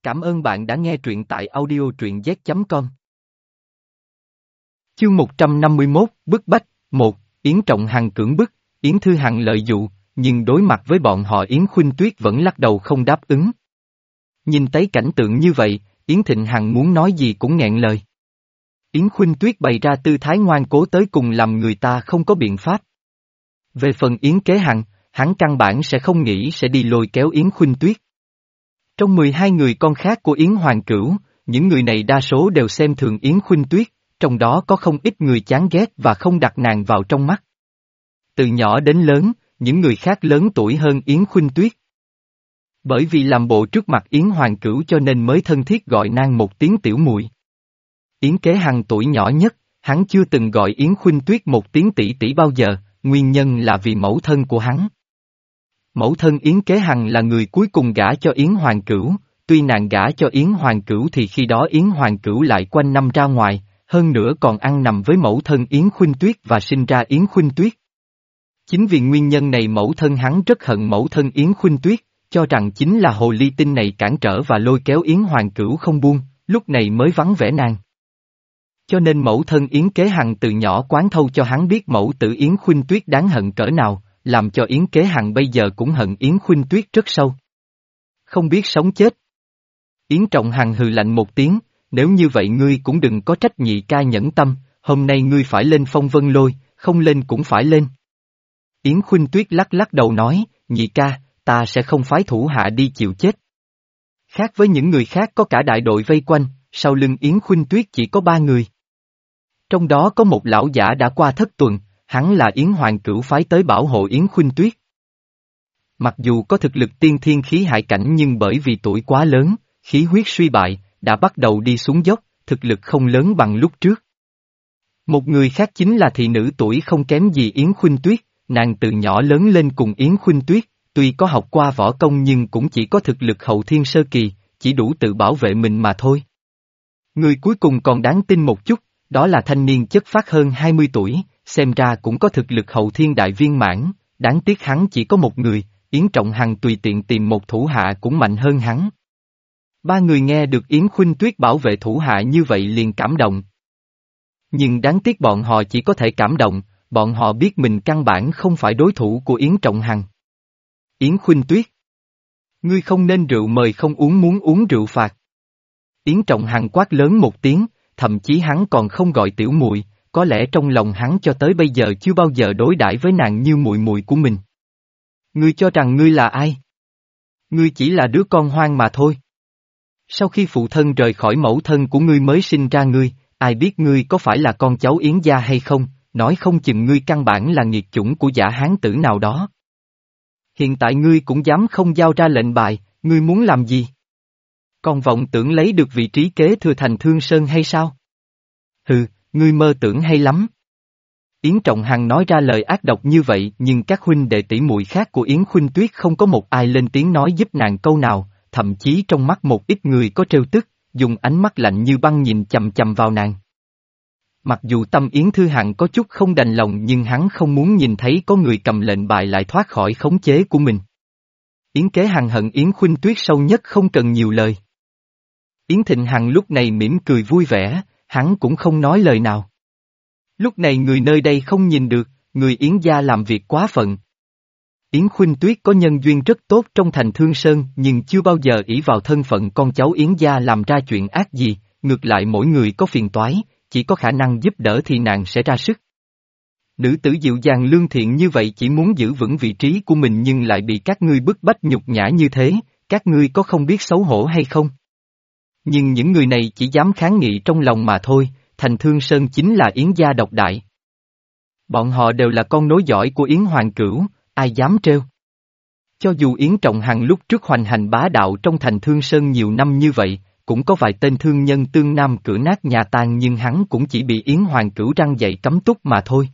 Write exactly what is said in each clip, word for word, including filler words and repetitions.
Cảm ơn bạn đã nghe truyện tại audio truyện z chấm com. Chương một trăm năm mươi mốt, bức bách, một, Yến Trọng Hằng cưỡng bức, Yến Thư Hằng lợi dụ, nhưng đối mặt với bọn họ Yến Khuynh Tuyết vẫn lắc đầu không đáp ứng. Nhìn thấy cảnh tượng như vậy, Yến Thịnh Hằng muốn nói gì cũng nghẹn lời. Yến Khuynh Tuyết bày ra tư thái ngoan cố tới cùng làm người ta không có biện pháp. Về phần Yến Kế Hằng, hắn căn bản sẽ không nghĩ sẽ đi lôi kéo Yến Khuynh Tuyết. Trong mười hai người con khác của Yến Hoàng Cửu, những người này đa số đều xem thường Yến Khuynh Tuyết, trong đó có không ít người chán ghét và không đặt nàng vào trong mắt. Từ nhỏ đến lớn, những người khác lớn tuổi hơn Yến Khuynh Tuyết. Bởi vì làm bộ trước mặt Yến Hoàng Cửu cho nên mới thân thiết gọi nàng một tiếng tiểu muội. Yến Kế Hằng tuổi nhỏ nhất, hắn chưa từng gọi Yến Khuynh Tuyết một tiếng tỷ tỷ bao giờ, nguyên nhân là vì mẫu thân của hắn. Mẫu thân Yến Kế Hằng là người cuối cùng gả cho Yến Hoàng Cửu, tuy nàng gả cho Yến Hoàng Cửu thì khi đó Yến Hoàng Cửu lại quanh năm ra ngoài, hơn nữa còn ăn nằm với mẫu thân Yến Khuynh Tuyết và sinh ra Yến Khuynh Tuyết. Chính vì nguyên nhân này mẫu thân hắn rất hận mẫu thân Yến Khuynh Tuyết, cho rằng chính là hồ ly tinh này cản trở và lôi kéo Yến Hoàng Cửu không buông, lúc này mới vắng vẻ nàng. Cho nên mẫu thân Yến Kế Hằng từ nhỏ quán thâu cho hắn biết mẫu tử Yến Khuynh Tuyết đáng hận cỡ nào, làm cho Yến Kế Hằng bây giờ cũng hận Yến Khuynh Tuyết rất sâu. Không biết sống chết. Yến Trọng Hằng hừ lạnh một tiếng, nếu như vậy ngươi cũng đừng có trách nhị ca nhẫn tâm, hôm nay ngươi phải lên phong vân lôi, không lên cũng phải lên. Yến Khuynh Tuyết lắc lắc đầu nói, nhị ca, ta sẽ không phái thủ hạ đi chịu chết. Khác với những người khác có cả đại đội vây quanh, sau lưng Yến Khuynh Tuyết chỉ có ba người. Trong đó có một lão giả đã qua thất tuần, hắn là Yến Hoàng Cửu phái tới bảo hộ Yến Khuynh Tuyết. Mặc dù có thực lực tiên thiên khí hải cảnh nhưng bởi vì tuổi quá lớn, khí huyết suy bại, đã bắt đầu đi xuống dốc, thực lực không lớn bằng lúc trước. Một người khác chính là thị nữ tuổi không kém gì Yến Khuynh Tuyết, nàng từ nhỏ lớn lên cùng Yến Khuynh Tuyết, tuy có học qua võ công nhưng cũng chỉ có thực lực hậu thiên sơ kỳ, chỉ đủ tự bảo vệ mình mà thôi. Người cuối cùng còn đáng tin một chút, đó là thanh niên chất phác hơn hai mươi tuổi, xem ra cũng có thực lực hậu thiên đại viên mãn, đáng tiếc hắn chỉ có một người, Yến Trọng Hằng tùy tiện tìm một thủ hạ cũng mạnh hơn hắn. Ba người nghe được Yến Khuynh Tuyết bảo vệ thủ hạ như vậy liền cảm động. Nhưng đáng tiếc bọn họ chỉ có thể cảm động, bọn họ biết mình căn bản không phải đối thủ của Yến Trọng Hằng. Yến Khuynh Tuyết, ngươi không nên rượu mời không uống muốn uống rượu phạt. Yến Trọng Hằng quát lớn một tiếng, thậm chí hắn còn không gọi tiểu muội, có lẽ trong lòng hắn cho tới bây giờ chưa bao giờ đối đãi với nàng như muội muội của mình. Ngươi cho rằng ngươi là ai? Ngươi chỉ là đứa con hoang mà thôi. Sau khi phụ thân rời khỏi mẫu thân của ngươi mới sinh ra ngươi, ai biết ngươi có phải là con cháu Yến gia hay không, nói không chừng ngươi căn bản là nghiệt chủng của giả hán tử nào đó. Hiện tại ngươi cũng dám không giao ra lệnh bài, ngươi muốn làm gì? Còn vọng tưởng lấy được vị trí kế thừa thành Thương Sơn hay sao? Hừ, ngươi mơ tưởng hay lắm. Yến Trọng Hằng nói ra lời ác độc như vậy nhưng các huynh đệ tỷ muội khác của Yến Khuynh Tuyết không có một ai lên tiếng nói giúp nàng câu nào, thậm chí trong mắt một ít người có trêu tức, dùng ánh mắt lạnh như băng nhìn chằm chằm vào nàng. Mặc dù tâm Yến Thư Hằng có chút không đành lòng nhưng hắn không muốn nhìn thấy có người cầm lệnh bài lại thoát khỏi khống chế của mình. Yến Kế Hằng hận Yến Khuynh Tuyết sâu nhất không cần nhiều lời. Yến Thịnh Hằng lúc này mỉm cười vui vẻ, hắn cũng không nói lời nào. Lúc này người nơi đây không nhìn được, người Yến gia làm việc quá phận. Yến Khuynh Tuyết có nhân duyên rất tốt trong thành Thương Sơn nhưng chưa bao giờ ỷ vào thân phận con cháu Yến gia làm ra chuyện ác gì, ngược lại mỗi người có phiền toái, chỉ có khả năng giúp đỡ thì nàng sẽ ra sức. Nữ tử dịu dàng lương thiện như vậy chỉ muốn giữ vững vị trí của mình nhưng lại bị các ngươi bức bách nhục nhã như thế, các ngươi có không biết xấu hổ hay không? Nhưng những người này chỉ dám kháng nghị trong lòng mà thôi, thành Thương Sơn chính là Yến gia độc đại. Bọn họ đều là con nối dõi của Yến Hoàng Cửu, ai dám trêu? Cho dù Yến Trọng Hằng lúc trước hoành hành bá đạo trong thành Thương Sơn nhiều năm như vậy, cũng có vài tên thương nhân tương nam cửa nát nhà tan nhưng hắn cũng chỉ bị Yến Hoàng Cửu răng dạy cấm túc mà thôi.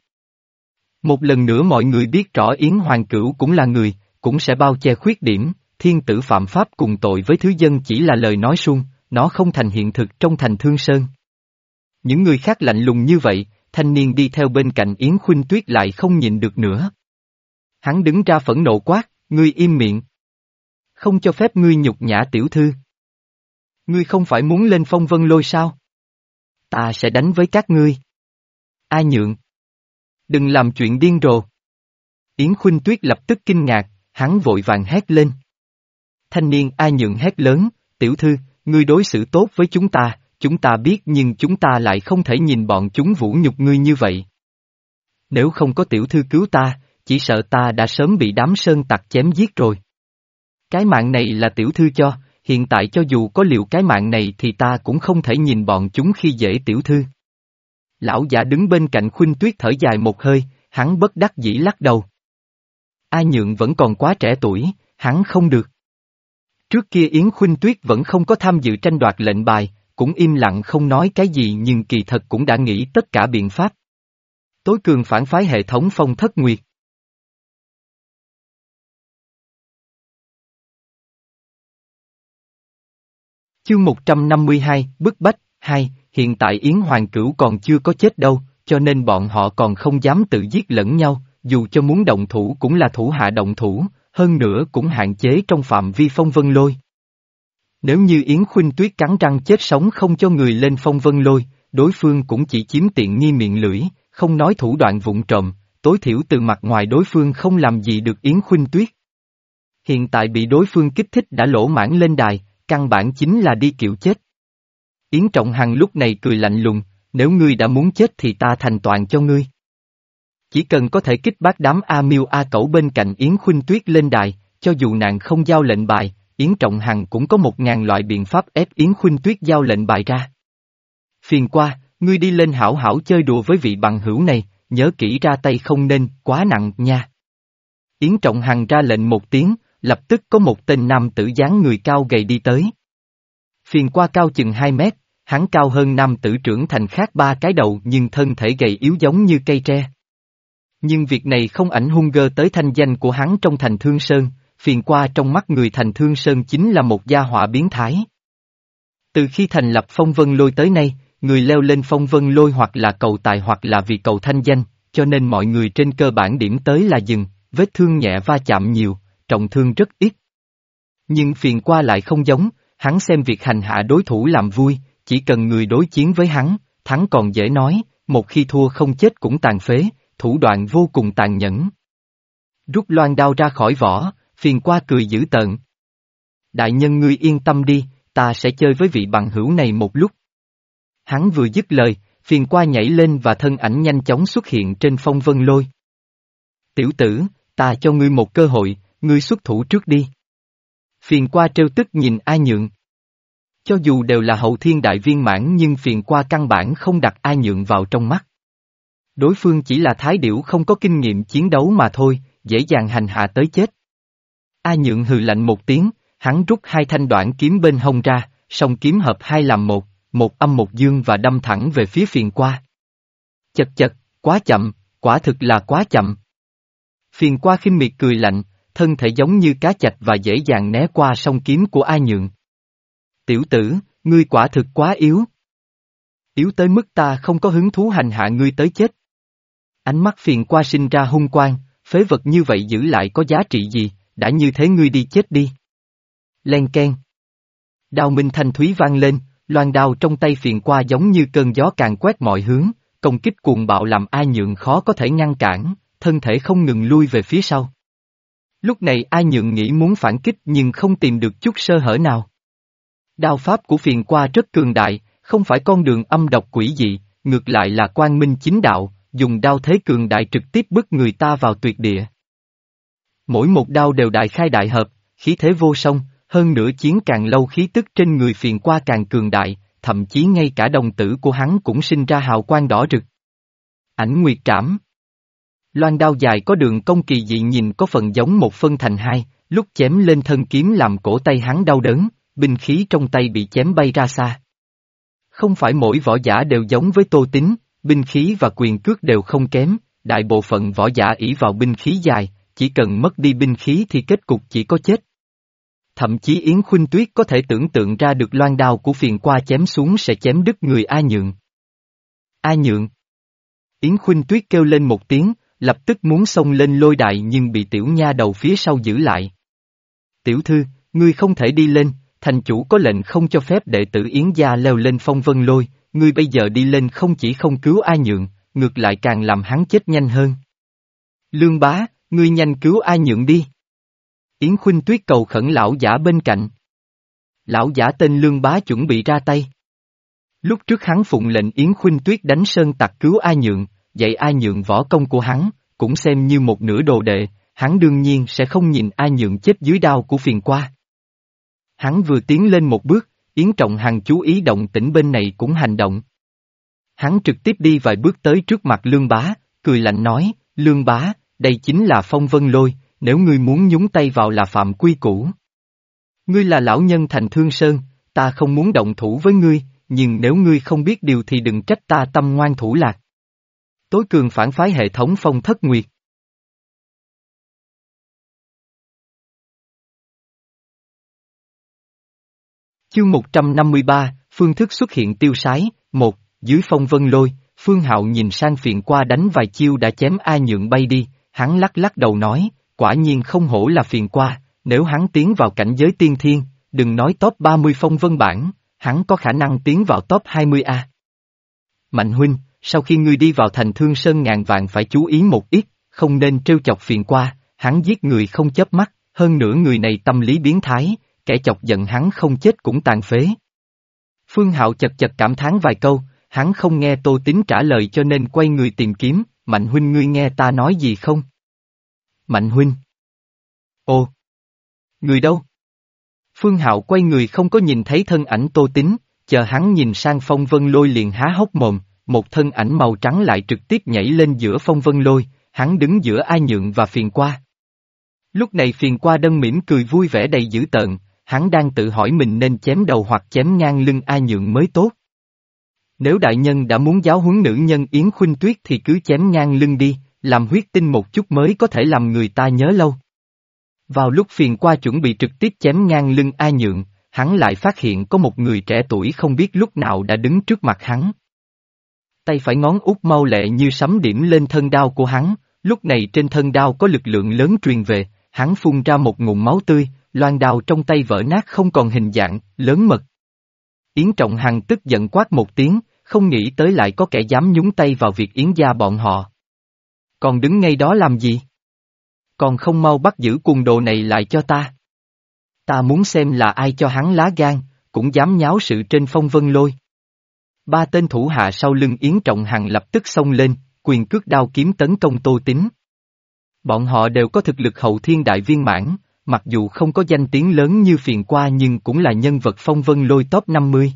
Một lần nữa mọi người biết rõ Yến Hoàng Cửu cũng là người, cũng sẽ bao che khuyết điểm, thiên tử phạm pháp cùng tội với thứ dân chỉ là lời nói suông, nó không thành hiện thực trong thành Thương Sơn. Những người khác lạnh lùng như vậy, thanh niên đi theo bên cạnh Yến Khuynh Tuyết lại không nhịn được nữa. Hắn đứng ra phẫn nộ quát, ngươi im miệng. Không cho phép ngươi nhục nhã tiểu thư. Ngươi không phải muốn lên phong vân lôi sao? Ta sẽ đánh với các ngươi. A Nhượng. Đừng làm chuyện điên rồ. Yến Khuynh Tuyết lập tức kinh ngạc, hắn vội vàng hét lên. Thanh niên A Nhượng hét lớn, tiểu thư, ngươi đối xử tốt với chúng ta, chúng ta biết nhưng chúng ta lại không thể nhìn bọn chúng vũ nhục ngươi như vậy. Nếu không có tiểu thư cứu ta, chỉ sợ ta đã sớm bị đám sơn tặc chém giết rồi. Cái mạng này là tiểu thư cho, hiện tại cho dù có liều cái mạng này thì ta cũng không thể nhìn bọn chúng khi dễ tiểu thư. Lão giả đứng bên cạnh Khuynh Tuyết thở dài một hơi, hắn bất đắc dĩ lắc đầu. A Nhượng vẫn còn quá trẻ tuổi, hắn không được. Trước kia Yến Khuynh Tuyết vẫn không có tham dự tranh đoạt lệnh bài, cũng im lặng không nói cái gì nhưng kỳ thật cũng đã nghĩ tất cả biện pháp. Tối cường phản phái hệ thống Phong Thất Nguyệt. Chương một trăm năm mươi hai, bức bách, hai, hiện tại Yến Hoàng Cửu còn chưa có chết đâu, cho nên bọn họ còn không dám tự giết lẫn nhau, dù cho muốn động thủ cũng là thủ hạ động thủ, hơn nữa cũng hạn chế trong phạm vi phong vân lôi. Nếu như Yến Khuynh Tuyết cắn răng chết sống không cho người lên phong vân lôi, đối phương cũng chỉ chiếm tiện nghi miệng lưỡi, không nói thủ đoạn vụng trộm, tối thiểu từ mặt ngoài đối phương không làm gì được Yến Khuynh Tuyết. Hiện tại bị đối phương kích thích đã lỗ mãn lên đài, căn bản chính là đi kiệu chết. Yến Trọng Hằng lúc này cười lạnh lùng, nếu ngươi đã muốn chết thì ta thành toàn cho ngươi. Chỉ cần có thể kích bác đám A Miêu A Cẩu bên cạnh Yến Khuynh Tuyết lên đài, cho dù nàng không giao lệnh bài, Yến Trọng Hằng cũng có một ngàn loại biện pháp ép Yến Khuynh Tuyết giao lệnh bài ra. Phiền qua, ngươi đi lên hảo hảo chơi đùa với vị bằng hữu này, nhớ kỹ ra tay không nên, quá nặng nha. Yến Trọng Hằng ra lệnh một tiếng, lập tức có một tên nam tử dáng người cao gầy đi tới. Phiền qua cao chừng hai mét, hắn cao hơn nam tử trưởng thành khác ba cái đầu nhưng thân thể gầy yếu giống như cây tre. Nhưng việc này không ảnh hung gơ tới thanh danh của hắn trong thành Thương Sơn, phiền qua trong mắt người thành Thương Sơn chính là một gia họa biến thái. Từ khi thành lập phong vân lôi tới nay, người leo lên phong vân lôi hoặc là cầu tài hoặc là vì cầu thanh danh, cho nên mọi người trên cơ bản điểm tới là dừng, vết thương nhẹ va chạm nhiều, trọng thương rất ít. Nhưng phiền qua lại không giống, hắn xem việc hành hạ đối thủ làm vui, chỉ cần người đối chiến với hắn, thắng còn dễ nói, một khi thua không chết cũng tàn phế, thủ đoạn vô cùng tàn nhẫn. Rút loan đao ra khỏi vỏ, phiền qua cười dữ tợn. Đại nhân ngươi yên tâm đi, ta sẽ chơi với vị bằng hữu này một lúc. Hắn vừa dứt lời, phiền qua nhảy lên và thân ảnh nhanh chóng xuất hiện trên phong vân lôi. Tiểu tử, ta cho ngươi một cơ hội, ngươi xuất thủ trước đi. Phiền qua trêu tức nhìn A Nhượng. Cho dù đều là hậu thiên đại viên mãn nhưng phiền qua căn bản không đặt A Nhượng vào trong mắt. Đối phương chỉ là thái điểu không có kinh nghiệm chiến đấu mà thôi, dễ dàng hành hạ tới chết. A Nhượng hừ lạnh một tiếng, hắn rút hai thanh đoạn kiếm bên hông ra, song kiếm hợp hai làm một, một âm một dương và đâm thẳng về phía phiền qua. Chật chật, quá chậm, quả thực là quá chậm. Phiền qua khinh miệt cười lạnh, thân thể giống như cá chạch và dễ dàng né qua song kiếm của A Nhượng. Tiểu tử, ngươi quả thực quá yếu. Yếu tới mức ta không có hứng thú hành hạ ngươi tới chết. Ánh mắt phiền qua sinh ra hung quang, phế vật như vậy giữ lại có giá trị gì, đã như thế ngươi đi chết đi. Len keng. Đao minh thanh thúy vang lên, loan đao trong tay phiền qua giống như cơn gió càn quét mọi hướng, công kích cuồng bạo làm A Nhượng khó có thể ngăn cản, thân thể không ngừng lui về phía sau. Lúc này A Nhượng nghĩ muốn phản kích nhưng không tìm được chút sơ hở nào. Đao pháp của phiền qua rất cường đại, không phải con đường âm độc quỷ dị, ngược lại là quang minh chính đạo, dùng đao thế cường đại trực tiếp bức người ta vào tuyệt địa. Mỗi một đao đều đại khai đại hợp, khí thế vô song, hơn nữa chiến càng lâu khí tức trên người phiền qua càng cường đại, thậm chí ngay cả đồng tử của hắn cũng sinh ra hào quang đỏ rực. Ảnh nguyệt trảm. Loan đao dài có đường cong kỳ dị nhìn có phần giống một phân thành hai, lúc chém lên thân kiếm làm cổ tay hắn đau đớn, binh khí trong tay bị chém bay ra xa. Không phải mỗi võ giả đều giống với Tô Tín, binh khí và quyền cước đều không kém, đại bộ phận võ giả ỷ vào binh khí dài, chỉ cần mất đi binh khí thì kết cục chỉ có chết. Thậm chí Yến Khuynh Tuyết có thể tưởng tượng ra được loan đao của phiền qua chém xuống sẽ chém đứt người A Nhượng. A Nhượng. Yến Khuynh Tuyết kêu lên một tiếng, lập tức muốn xông lên lôi đài nhưng bị tiểu nha đầu phía sau giữ lại. Tiểu thư, ngươi không thể đi lên, thành chủ có lệnh không cho phép đệ tử Yến gia leo lên phong vân lôi, ngươi bây giờ đi lên không chỉ không cứu A Nhượng, ngược lại càng làm hắn chết nhanh hơn. Lương bá, ngươi nhanh cứu A Nhượng đi. Yến Khuynh Tuyết cầu khẩn lão giả bên cạnh. Lão giả tên Lương bá chuẩn bị ra tay. Lúc trước hắn phụng lệnh Yến Khuynh Tuyết đánh sơn tặc cứu A Nhượng, dạy A Nhượng võ công của hắn, cũng xem như một nửa đồ đệ, hắn đương nhiên sẽ không nhìn A Nhượng chết dưới đao của phiền qua. Hắn vừa tiến lên một bước, Yến Trọng Hằng chú ý động tĩnh bên này cũng hành động. Hắn trực tiếp đi vài bước tới trước mặt Lương bá, cười lạnh nói, Lương bá, đây chính là phong vân lôi, nếu ngươi muốn nhúng tay vào là phạm quy củ. Ngươi là lão nhân thành Thương Sơn, ta không muốn động thủ với ngươi, nhưng nếu ngươi không biết điều thì đừng trách ta tâm ngoan thủ lạc. Tối cường phản phái hệ thống Phong Thất Nguyệt. Chương một trăm năm mươi ba, phương thức xuất hiện tiêu sái, một, dưới phong vân lôi, Phương Hạo nhìn sang phiền qua đánh vài chiêu đã chém A Nhượng bay đi, hắn lắc lắc đầu nói, quả nhiên không hổ là phiền qua, nếu hắn tiến vào cảnh giới tiên thiên, đừng nói top ba mươi phong vân bảng, hắn có khả năng tiến vào top hai mươi A. Mạnh huynh, sau khi ngươi đi vào thành Thương Sơn ngàn vạn phải chú ý một ít, không nên trêu chọc phiền qua, hắn giết người không chớp mắt, hơn nữa người này tâm lý biến thái, kẻ chọc giận hắn không chết cũng tàn phế. Phương Hạo chật chật cảm thán vài câu, hắn không nghe Tô Tín trả lời cho nên quay người tìm kiếm, Mạnh huynh ngươi nghe ta nói gì không? Mạnh huynh. Ồ. Người đâu? Phương Hạo quay người không có nhìn thấy thân ảnh Tô Tín, chờ hắn nhìn sang phong vân lôi liền há hốc mồm, một thân ảnh màu trắng lại trực tiếp nhảy lên giữa phong vân lôi, hắn đứng giữa A Nhượng và phiền qua. Lúc này phiền qua đâm mỉm cười vui vẻ đầy dữ tợn, hắn đang tự hỏi mình nên chém đầu hoặc chém ngang lưng A Nhượng mới tốt. Nếu đại nhân đã muốn giáo huấn nữ nhân Yến Khuynh Tuyết thì cứ chém ngang lưng đi, làm huyết tinh một chút mới có thể làm người ta nhớ lâu. Vào lúc phiền qua chuẩn bị trực tiếp chém ngang lưng A Nhượng, hắn lại phát hiện có một người trẻ tuổi không biết lúc nào đã đứng trước mặt hắn. Tay phải ngón út mau lẹ như sấm điểm lên thân đao của hắn, lúc này trên thân đao có lực lượng lớn truyền về, hắn phun ra một ngụm máu tươi, loan đao trong tay vỡ nát không còn hình dạng, lớn mật. Yến Trọng Hằng tức giận quát một tiếng, không nghĩ tới lại có kẻ dám nhúng tay vào việc Yến gia bọn họ. Còn đứng ngay đó làm gì? Còn không mau bắt giữ cuồng đồ này lại cho ta. Ta muốn xem là ai cho hắn lá gan, cũng dám nháo sự trên phong vân lôi. Ba tên thủ hạ sau lưng Yến Trọng Hằng lập tức xông lên, quyền cước đao kiếm tấn công Tô Tín. Bọn họ đều có thực lực hậu thiên đại viên mãn, mặc dù không có danh tiếng lớn như phiền qua nhưng cũng là nhân vật phong vân lôi top năm mươi.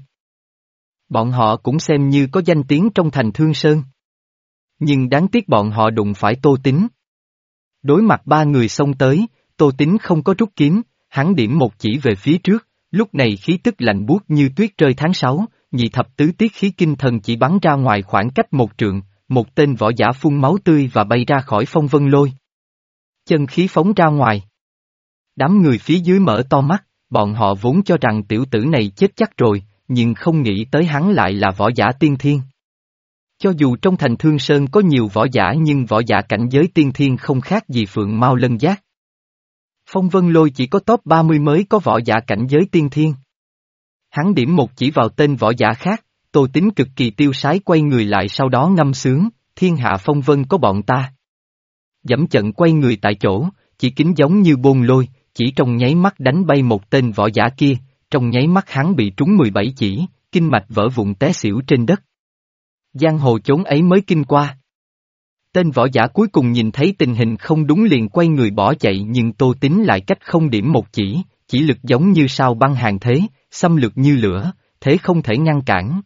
Bọn họ cũng xem như có danh tiếng trong thành Thương Sơn. Nhưng đáng tiếc bọn họ đụng phải Tô Tín. Đối mặt ba người xông tới, Tô Tín không có rút kiếm, hắn điểm một chỉ về phía trước, lúc này khí tức lạnh buốt như tuyết rơi tháng sáu, nhị thập tứ tiết khí kinh thần chỉ bắn ra ngoài khoảng cách một trượng, một tên võ giả phun máu tươi và bay ra khỏi phong vân lôi. Chân khí phóng ra ngoài. Đám người phía dưới mở to mắt, bọn họ vốn cho rằng tiểu tử này chết chắc rồi, nhưng không nghĩ tới hắn lại là võ giả tiên thiên. Cho dù trong thành Thương Sơn có nhiều võ giả nhưng võ giả cảnh giới tiên thiên không khác gì phượng mao lân giác. Phong vân lôi chỉ có top ba mươi mới có võ giả cảnh giới tiên thiên. Hắn điểm một chỉ vào tên võ giả khác, Tô Tín cực kỳ tiêu sái quay người lại sau đó ngâm sướng, thiên hạ phong vân có bọn ta. Dẫm trận quay người tại chỗ, chỉ kính giống như bôn lôi, chỉ trong nháy mắt đánh bay một tên võ giả kia, trong nháy mắt hắn bị trúng mười bảy chỉ, kinh mạch vỡ vụn té xỉu trên đất. Giang hồ chốn ấy mới kinh qua. Tên võ giả cuối cùng nhìn thấy tình hình không đúng liền quay người bỏ chạy nhưng Tô Tín lại cách không điểm một chỉ, chỉ lực giống như sao băng hàng thế, xâm lược như lửa, thế không thể ngăn cản.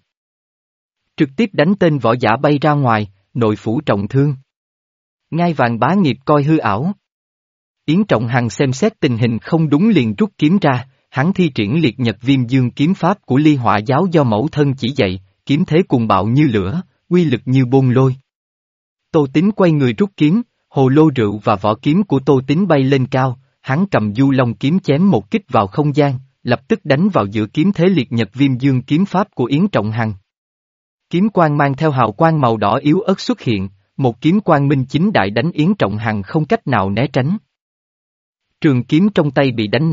Trực tiếp đánh tên võ giả bay ra ngoài, nội phủ trọng thương. Ngai vàng bá nghiệp coi hư ảo. Yến Trọng Hằng xem xét tình hình không đúng liền rút kiếm ra, hắn thi triển liệt nhật viêm dương kiếm pháp của ly hỏa giáo do mẫu thân chỉ dạy, kiếm thế cuồng bạo như lửa, uy lực như bôn lôi. Tô Tín quay người rút kiếm, hồ lô rượu và vỏ kiếm của Tô Tín bay lên cao, hắn cầm du long kiếm chém một kích vào không gian, lập tức đánh vào giữa kiếm thế liệt nhật viêm dương kiếm pháp của Yến Trọng Hằng. Kiếm quang mang theo hào quang màu đỏ yếu ớt xuất hiện, một kiếm quang minh chính đại đánh Yến Trọng Hằng không cách nào né tránh. Trường kiếm trong tay bị đánh nát,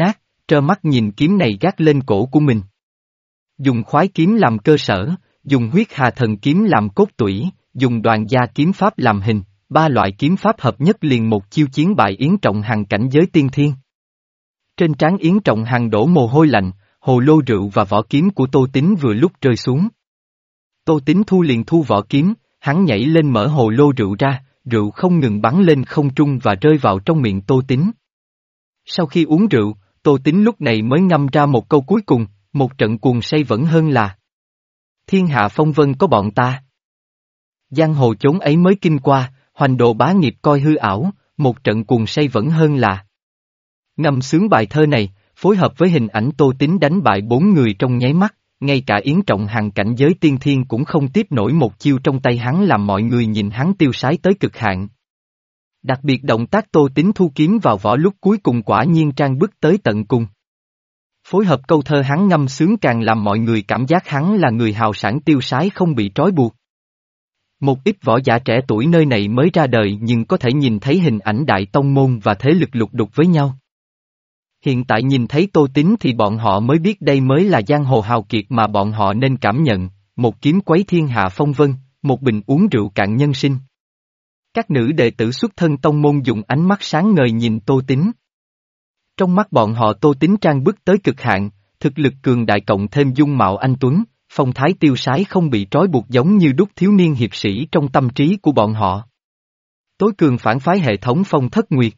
trơ mắt nhìn kiếm này gác lên cổ của mình. Dùng khoái kiếm làm cơ sở, dùng huyết hà thần kiếm làm cốt tủy, dùng đoàn gia kiếm pháp làm hình, ba loại kiếm pháp hợp nhất liền một chiêu chiến bại Yến Trọng Hằng cảnh giới tiên thiên. Trên trán Yến Trọng Hằng đổ mồ hôi lạnh, hồ lô rượu và vỏ kiếm của Tô Tín vừa lúc rơi xuống. Tô Tín thu liền thu vỏ kiếm, hắn nhảy lên mở hồ lô rượu ra, rượu không ngừng bắn lên không trung và rơi vào trong miệng Tô Tín. Sau khi uống rượu, Tô Tín lúc này mới ngâm ra một câu cuối cùng, một trận cuồng say vẫn hơn là thiên hạ phong vân có bọn ta. Giang hồ chốn ấy mới kinh qua, hoành độ bá nghiệp coi hư ảo, một trận cuồng say vẫn hơn là. Ngâm sướng bài thơ này, phối hợp với hình ảnh Tô Tín đánh bại bốn người trong nháy mắt, ngay cả Yến Trọng Hằng cảnh giới tiên thiên cũng không tiếp nổi một chiêu trong tay hắn làm mọi người nhìn hắn tiêu sái tới cực hạn. Đặc biệt động tác Tô Tín thu kiếm vào vỏ lúc cuối cùng quả nhiên trang bức tới tận cùng. Phối hợp câu thơ hắn ngâm sướng càng làm mọi người cảm giác hắn là người hào sảng tiêu sái không bị trói buộc. Một ít võ giả trẻ tuổi nơi này mới ra đời nhưng có thể nhìn thấy hình ảnh đại tông môn và thế lực lục đục với nhau. Hiện tại nhìn thấy Tô Tín thì bọn họ mới biết đây mới là giang hồ hào kiệt mà bọn họ nên cảm nhận, một kiếm quấy thiên hạ phong vân, một bình uống rượu cạn nhân sinh. Các nữ đệ tử xuất thân tông môn dùng ánh mắt sáng ngời nhìn Tô Tín. Trong mắt bọn họ Tô Tín trang bức tới cực hạn, thực lực cường đại cộng thêm dung mạo anh tuấn, phong thái tiêu sái không bị trói buộc giống như đúc thiếu niên hiệp sĩ trong tâm trí của bọn họ. Tối cường phản phái hệ thống Phong Thất Nguyệt.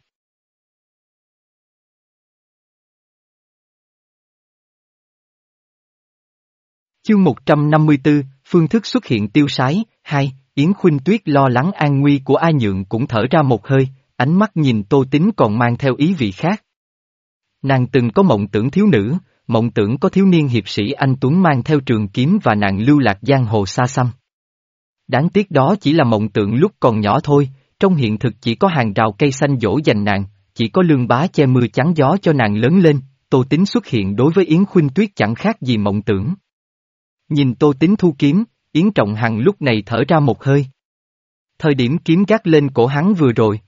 Chương một trăm năm mươi tư, phương thức xuất hiện tiêu sái, hai, Yến Khuynh Tuyết lo lắng an nguy của A Nhượng cũng thở ra một hơi, ánh mắt nhìn Tô Tín còn mang theo ý vị khác. Nàng từng có mộng tưởng thiếu nữ, mộng tưởng có thiếu niên hiệp sĩ anh tuấn mang theo trường kiếm và nàng lưu lạc giang hồ xa xăm. Đáng tiếc đó chỉ là mộng tưởng lúc còn nhỏ thôi, trong hiện thực chỉ có hàng rào cây xanh dỗ dành nàng, chỉ có lương bá che mưa chắn gió cho nàng lớn lên, Tô Tín xuất hiện đối với Yến Khuynh Tuyết chẳng khác gì mộng tưởng. Nhìn Tô Tín thu kiếm, Yến Trọng Hằng lúc này thở ra một hơi. Thời điểm kiếm gác lên cổ hắn vừa rồi.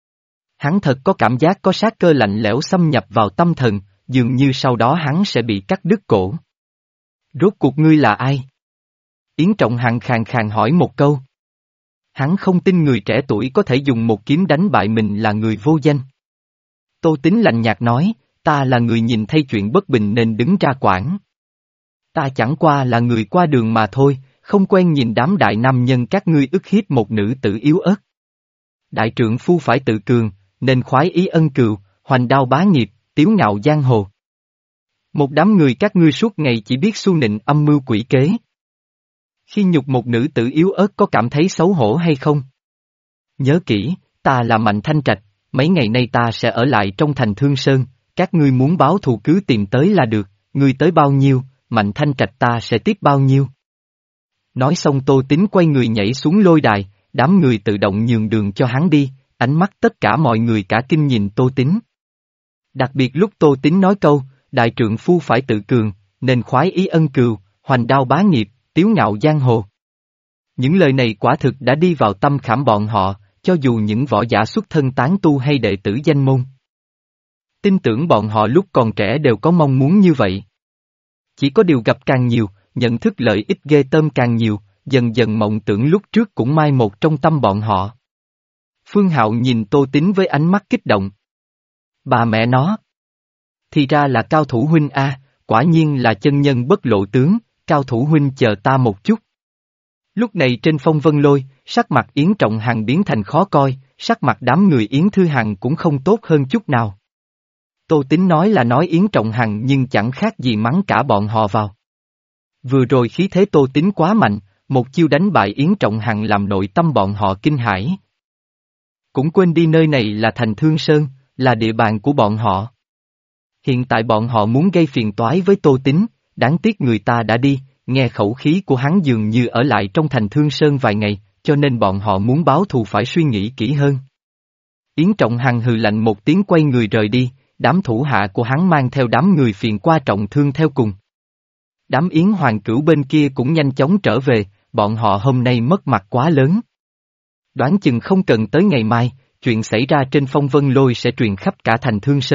Hắn thật có cảm giác có sát cơ lạnh lẽo xâm nhập vào tâm thần, dường như sau đó hắn sẽ bị cắt đứt cổ. Rốt cuộc ngươi là ai? Yến Trọng Hằng khàn khàn hỏi một câu. Hắn không tin người trẻ tuổi có thể dùng một kiếm đánh bại mình là người vô danh. Tô Tín lạnh nhạt nói, ta là người nhìn thấy chuyện bất bình nên đứng ra quản. Ta chẳng qua là người qua đường mà thôi, không quen nhìn đám đại nam nhân các ngươi ức hiếp một nữ tử yếu ớt. Đại trượng phu phải tự cường, nên khoái ý ân cừu, hoành đao bá nghiệp, tiếu ngạo giang hồ. Một đám người các ngươi suốt ngày chỉ biết xu nịnh âm mưu quỷ kế. Khi nhục một nữ tử yếu ớt có cảm thấy xấu hổ hay không? Nhớ kỹ, ta là Mạnh Thanh Trạch, mấy ngày nay ta sẽ ở lại trong thành Thương Sơn, các ngươi muốn báo thù cứ tìm tới là được, ngươi tới bao nhiêu, Mạnh Thanh Trạch ta sẽ tiếp bao nhiêu. Nói xong Tô Tín quay người nhảy xuống lôi đài, đám người tự động nhường đường cho hắn đi, ánh mắt tất cả mọi người cả kinh nhìn Tô Tín. Đặc biệt lúc Tô Tín nói câu, đại trượng phu phải tự cường, nên khoái ý ân cừu, hoành đao bá nghiệp, tiếu ngạo giang hồ. Những lời này quả thực đã đi vào tâm khảm bọn họ, cho dù những võ giả xuất thân tán tu hay đệ tử danh môn. Tin tưởng bọn họ lúc còn trẻ đều có mong muốn như vậy. Chỉ có điều gặp càng nhiều, nhận thức lợi ích ghê tởm càng nhiều, dần dần mộng tưởng lúc trước cũng mai một trong tâm bọn họ. Phương Hạo nhìn Tô Tín với ánh mắt kích động. Bà mẹ nó! Thì ra là Cao Thủ huynh a, quả nhiên là chân nhân bất lộ tướng, Cao Thủ huynh chờ ta một chút. Lúc này trên phong vân lôi, sắc mặt Yến Trọng Hằng biến thành khó coi, sắc mặt đám người Yến Thư Hằng cũng không tốt hơn chút nào. Tô Tín nói là nói Yến Trọng Hằng nhưng chẳng khác gì mắng cả bọn họ vào. Vừa rồi khí thế Tô Tín quá mạnh, một chiêu đánh bại Yến Trọng Hằng làm nội tâm bọn họ kinh hãi. Cũng quên đi nơi này là thành Thương Sơn, là địa bàn của bọn họ. Hiện tại bọn họ muốn gây phiền toái với Tô Tín, đáng tiếc người ta đã đi, nghe khẩu khí của hắn dường như ở lại trong thành Thương Sơn vài ngày, cho nên bọn họ muốn báo thù phải suy nghĩ kỹ hơn. Yến Trọng Hằng hừ lạnh một tiếng quay người rời đi, đám thủ hạ của hắn mang theo đám người phiền qua trọng thương theo cùng. Đám Yến Hoàng Cửu bên kia cũng nhanh chóng trở về, bọn họ hôm nay mất mặt quá lớn. Đoán chừng không cần tới ngày mai, chuyện xảy ra trên phong vân lôi sẽ truyền khắp cả thành Thương Sơn,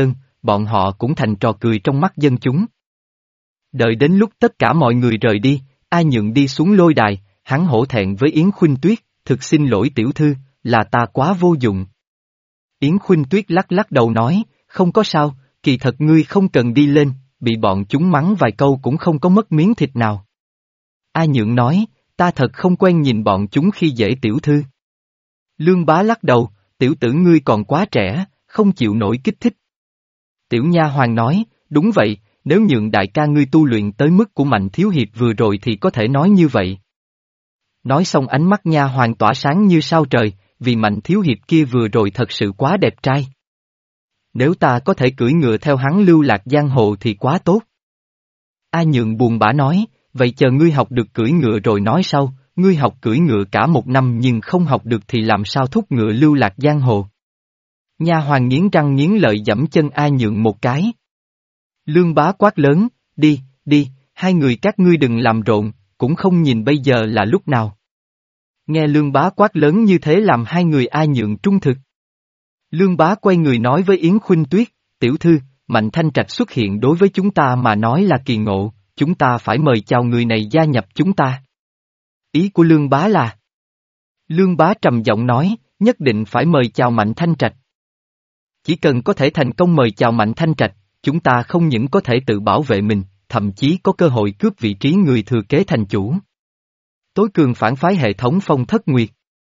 bọn họ cũng thành trò cười trong mắt dân chúng. Đợi đến lúc tất cả mọi người rời đi, A Nhượng đi xuống lôi đài, hắn hổ thẹn với Yến Khuynh Tuyết, thực xin lỗi tiểu thư, là ta quá vô dụng. Yến Khuynh Tuyết lắc lắc đầu nói, không có sao, kỳ thật ngươi không cần đi lên, bị bọn chúng mắng vài câu cũng không có mất miếng thịt nào. A Nhượng nói, ta thật không quen nhìn bọn chúng khi dễ tiểu thư. Lương Bá lắc đầu, tiểu tử ngươi còn quá trẻ, không chịu nổi kích thích. Tiểu Nha Hoàng nói, đúng vậy, nếu Nhượng đại ca ngươi tu luyện tới mức của Mạnh thiếu hiệp vừa rồi thì có thể nói như vậy. Nói xong ánh mắt Nha Hoàng tỏa sáng như sao trời, vì Mạnh thiếu hiệp kia vừa rồi thật sự quá đẹp trai. Nếu ta có thể cưỡi ngựa theo hắn lưu lạc giang hồ thì quá tốt. A Nhượng buồn bã nói, vậy chờ ngươi học được cưỡi ngựa rồi nói sau, ngươi học cưỡi ngựa cả một năm nhưng không học được thì làm sao thúc ngựa lưu lạc giang hồ. Nha Hoàng nghiến răng nghiến lợi giẫm chân A Nhượng một cái. Lương Bá quát lớn, đi, đi, hai người các ngươi đừng làm rộn, cũng không nhìn bây giờ là lúc nào. Nghe Lương Bá quát lớn như thế làm hai người A Nhượng trung thực. Lương Bá quay người nói với Yến Khuynh Tuyết, tiểu thư, Mạnh Thanh Trạch xuất hiện đối với chúng ta mà nói là kỳ ngộ, chúng ta phải mời chào người này gia nhập chúng ta. Ý của Lương Bá là? Lương Bá trầm giọng nói, nhất định phải mời chào Mạnh Thanh Trạch. Chỉ cần có thể thành công mời chào Mạnh Thanh Trạch, chúng ta không những có thể tự bảo vệ mình, thậm chí có cơ hội cướp vị trí người thừa kế thành chủ. Tối cường phản phái hệ thống Phong Thất Nguyệt.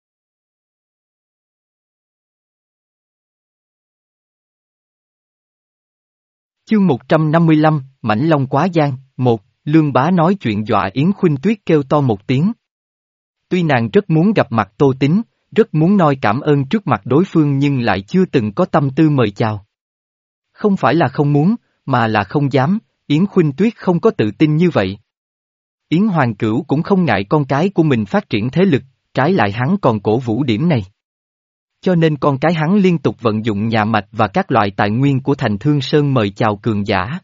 Chương một trăm năm mươi lăm, Mãnh Long Quá Giang, một, Lương Bá nói chuyện dọa Yến Khuynh Tuyết kêu to một tiếng. Tuy nàng rất muốn gặp mặt Tô Tín, rất muốn nói cảm ơn trước mặt đối phương nhưng lại chưa từng có tâm tư mời chào. Không phải là không muốn, mà là không dám, Yến Khuynh Tuyết không có tự tin như vậy. Yến Hoàng Cửu cũng không ngại con cái của mình phát triển thế lực, trái lại hắn còn cổ vũ điểm này. Cho nên con cái hắn liên tục vận dụng nhà mạch và các loại tài nguyên của Thành Thương Sơn mời chào cường giả.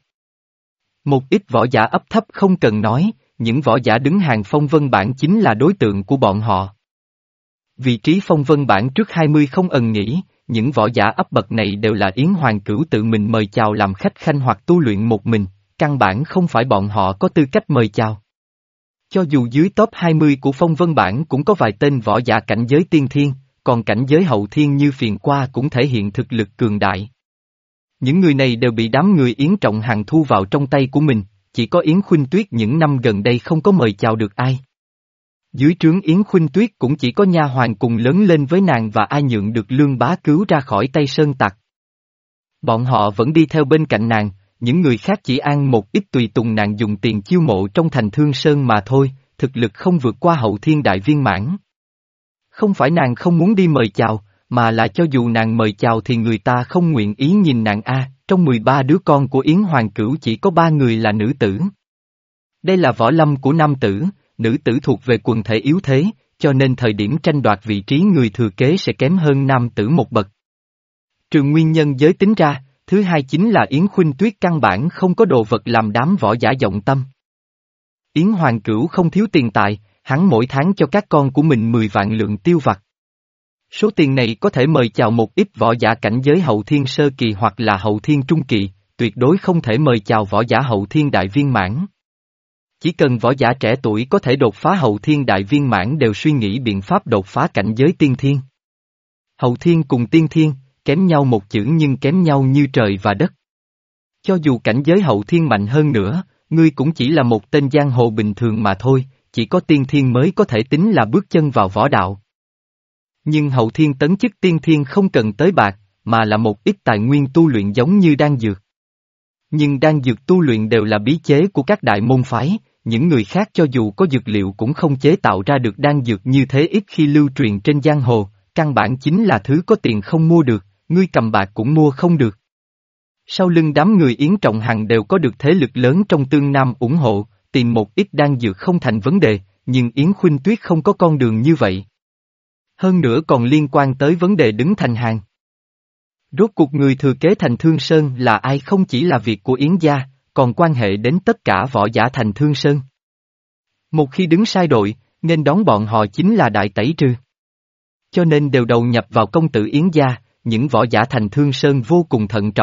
Một ít võ giả ấp thấp không cần nói, những võ giả đứng hàng phong vân bảng chính là đối tượng của bọn họ. Vị trí phong vân bảng trước hai mươi không ẩn nghĩ, những võ giả ấp bậc này đều là Yến Hoàng Cửu tự mình mời chào làm khách khanh hoặc tu luyện một mình, căn bản không phải bọn họ có tư cách mời chào. Cho dù dưới top hai mươi của phong vân bảng cũng có vài tên võ giả cảnh giới tiên thiên, còn cảnh giới hậu thiên như Phiền Qua cũng thể hiện thực lực cường đại. Những người này đều bị đám người Yến Trọng Hằng thu vào trong tay của mình, chỉ có Yến Khuynh Tuyết những năm gần đây không có mời chào được ai. Dưới trướng Yến Khuynh Tuyết cũng chỉ có Nha Hoàng cùng lớn lên với nàng và A Nhượng được Lương Bá cứu ra khỏi tay Sơn Tặc. Bọn họ vẫn đi theo bên cạnh nàng, những người khác chỉ an một ít tùy tùng nàng dùng tiền chiêu mộ trong Thành Thương Sơn mà thôi, thực lực không vượt qua hậu thiên đại viên mãn. Không phải nàng không muốn đi mời chào, mà là cho dù nàng mời chào thì người ta không nguyện ý nhìn nàng a. Trong mười ba đứa con của Yến Hoàng Cửu chỉ có ba người là nữ tử. Đây là võ lâm của nam tử, nữ tử thuộc về quần thể yếu thế, cho nên thời điểm tranh đoạt vị trí người thừa kế sẽ kém hơn nam tử một bậc. Trừ nguyên nhân giới tính ra, thứ hai chính là Yến Khuynh Tuyết căn bản không có đồ vật làm đám võ giả vọng tâm. Yến Hoàng Cửu không thiếu tiền tài, hắn mỗi tháng cho các con của mình mười vạn lượng tiêu vặt. Số tiền này có thể mời chào một ít võ giả cảnh giới hậu thiên sơ kỳ hoặc là hậu thiên trung kỳ, tuyệt đối không thể mời chào võ giả hậu thiên đại viên mãn. Chỉ cần võ giả trẻ tuổi có thể đột phá hậu thiên đại viên mãn đều suy nghĩ biện pháp đột phá cảnh giới tiên thiên. Hậu thiên cùng tiên thiên, kém nhau một chữ nhưng kém nhau như trời và đất. Cho dù cảnh giới hậu thiên mạnh hơn nữa, ngươi cũng chỉ là một tên giang hồ bình thường mà thôi, chỉ có tiên thiên mới có thể tính là bước chân vào võ đạo. Nhưng hậu thiên tấn chức tiên thiên không cần tới bạc, mà là một ít tài nguyên tu luyện giống như đan dược. Nhưng đan dược tu luyện đều là bí chế của các đại môn phái, những người khác cho dù có dược liệu cũng không chế tạo ra được đan dược như thế ít khi lưu truyền trên giang hồ, căn bản chính là thứ có tiền không mua được, ngươi cầm bạc cũng mua không được. Sau lưng đám người Yến Trọng Hằng đều có được thế lực lớn trong Tương Nam ủng hộ, tìm một ít đan dược không thành vấn đề, nhưng Yến Khuynh Tuyết không có con đường như vậy. Hơn nữa còn liên quan tới vấn đề đứng thành hàng. Rốt cuộc người thừa kế Thành Thương Sơn là ai không chỉ là việc của Yến gia, còn quan hệ đến tất cả võ giả Thành Thương Sơn. Một khi đứng sai đội, nên đón bọn họ chính là đại tẩy trừ. Cho nên đều đầu nhập vào công tử Yến gia, những võ giả Thành Thương Sơn vô cùng thận trọng,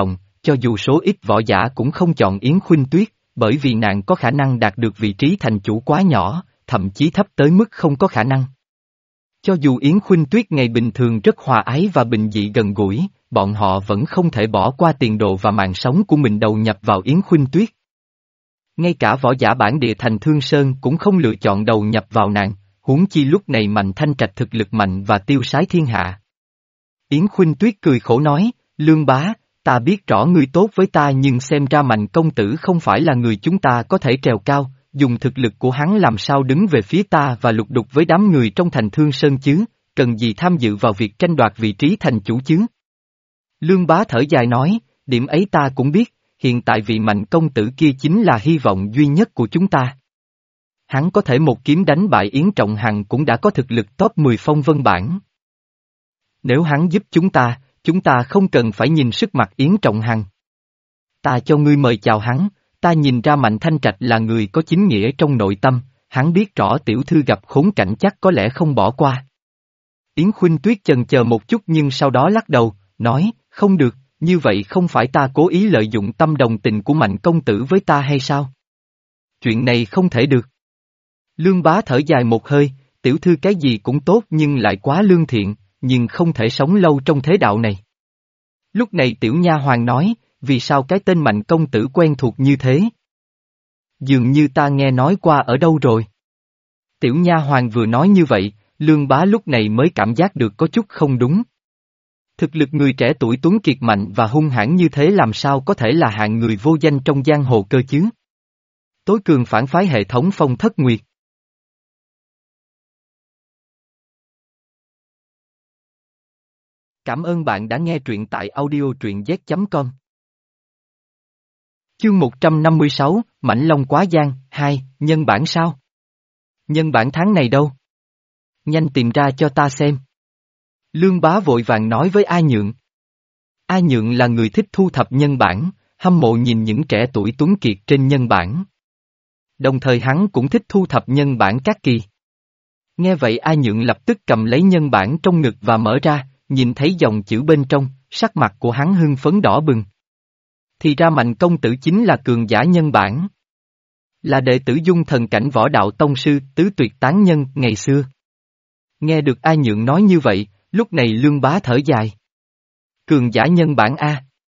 cho dù số ít võ giả cũng không chọn Yến Khuynh Tuyết, bởi vì nàng có khả năng đạt được vị trí thành chủ quá nhỏ, thậm chí thấp tới mức không có khả năng. Cho dù Yến Khuynh Tuyết ngày bình thường rất hòa ái và bình dị gần gũi, bọn họ vẫn không thể bỏ qua tiền đồ và mạng sống của mình đầu nhập vào Yến Khuynh Tuyết. Ngay cả võ giả bản địa thành Thương Sơn cũng không lựa chọn đầu nhập vào nàng, huống chi lúc này Mạnh Thanh Trạch thực lực mạnh và tiêu sái thiên hạ. Yến Khuynh Tuyết cười khổ nói, Lương bá, ta biết rõ ngươi tốt với ta nhưng xem ra Mạnh công tử không phải là người chúng ta có thể trèo cao, dùng thực lực của hắn làm sao đứng về phía ta và lục đục với đám người trong thành Thương Sơn chứ, cần gì tham dự vào việc tranh đoạt vị trí thành chủ chứ. Lương bá thở dài nói, điểm ấy ta cũng biết, hiện tại vị Mạnh công tử kia chính là hy vọng duy nhất của chúng ta. Hắn có thể một kiếm đánh bại Yến Trọng Hằng cũng đã có thực lực top mười phong vân bảng. Nếu hắn giúp chúng ta, chúng ta không cần phải nhìn sức mặt Yến Trọng Hằng. Ta cho ngươi mời chào hắn, ta nhìn ra Mạnh Thanh Trạch là người có chính nghĩa trong nội tâm, hắn biết rõ tiểu thư gặp khốn cảnh chắc có lẽ không bỏ qua. Yến Khuynh Tuyết chần chờ một chút nhưng sau đó lắc đầu, nói, không được, như vậy không phải ta cố ý lợi dụng tâm đồng tình của Mạnh công tử với ta hay sao? Chuyện này không thể được. Lương bá thở dài một hơi, tiểu thư cái gì cũng tốt nhưng lại quá lương thiện, nhưng không thể sống lâu trong thế đạo này. Lúc này tiểu nha hoàng nói, vì sao cái tên Mạnh công tử quen thuộc như thế? Dường như ta nghe nói qua ở đâu rồi. Tiểu nha hoàng vừa nói như vậy, Lương bá lúc này mới cảm giác được có chút không đúng. Thực lực người trẻ tuổi tuấn kiệt mạnh và hung hãn như thế làm sao có thể là hạng người vô danh trong giang hồ cơ chứ? Tối cường phản phái hệ thống Phong Thất Nguyệt. Cảm ơn bạn đã nghe truyện tại audio truyện z chấm com. Chương một trăm năm mươi sáu, Mãnh Long Quá Giang, hai, nhân bản sao? Nhân bản tháng này đâu? Nhanh tìm ra cho ta xem. Lương bá vội vàng nói với A Nhượng. A Nhượng là người thích thu thập nhân bản, hâm mộ nhìn những trẻ tuổi tuấn kiệt trên nhân bản. Đồng thời hắn cũng thích thu thập nhân bản các kỳ. Nghe vậy A Nhượng lập tức cầm lấy nhân bản trong ngực và mở ra, nhìn thấy dòng chữ bên trong, sắc mặt của hắn hưng phấn đỏ bừng. Thì ra Mạnh công tử chính là cường giả nhân bản. Là đệ tử Dung Thần cảnh võ đạo tông sư, tứ tuyệt tán nhân ngày xưa. Nghe được A Nhượng nói như vậy, lúc này Lương bá thở dài. Cường giả nhân bản A.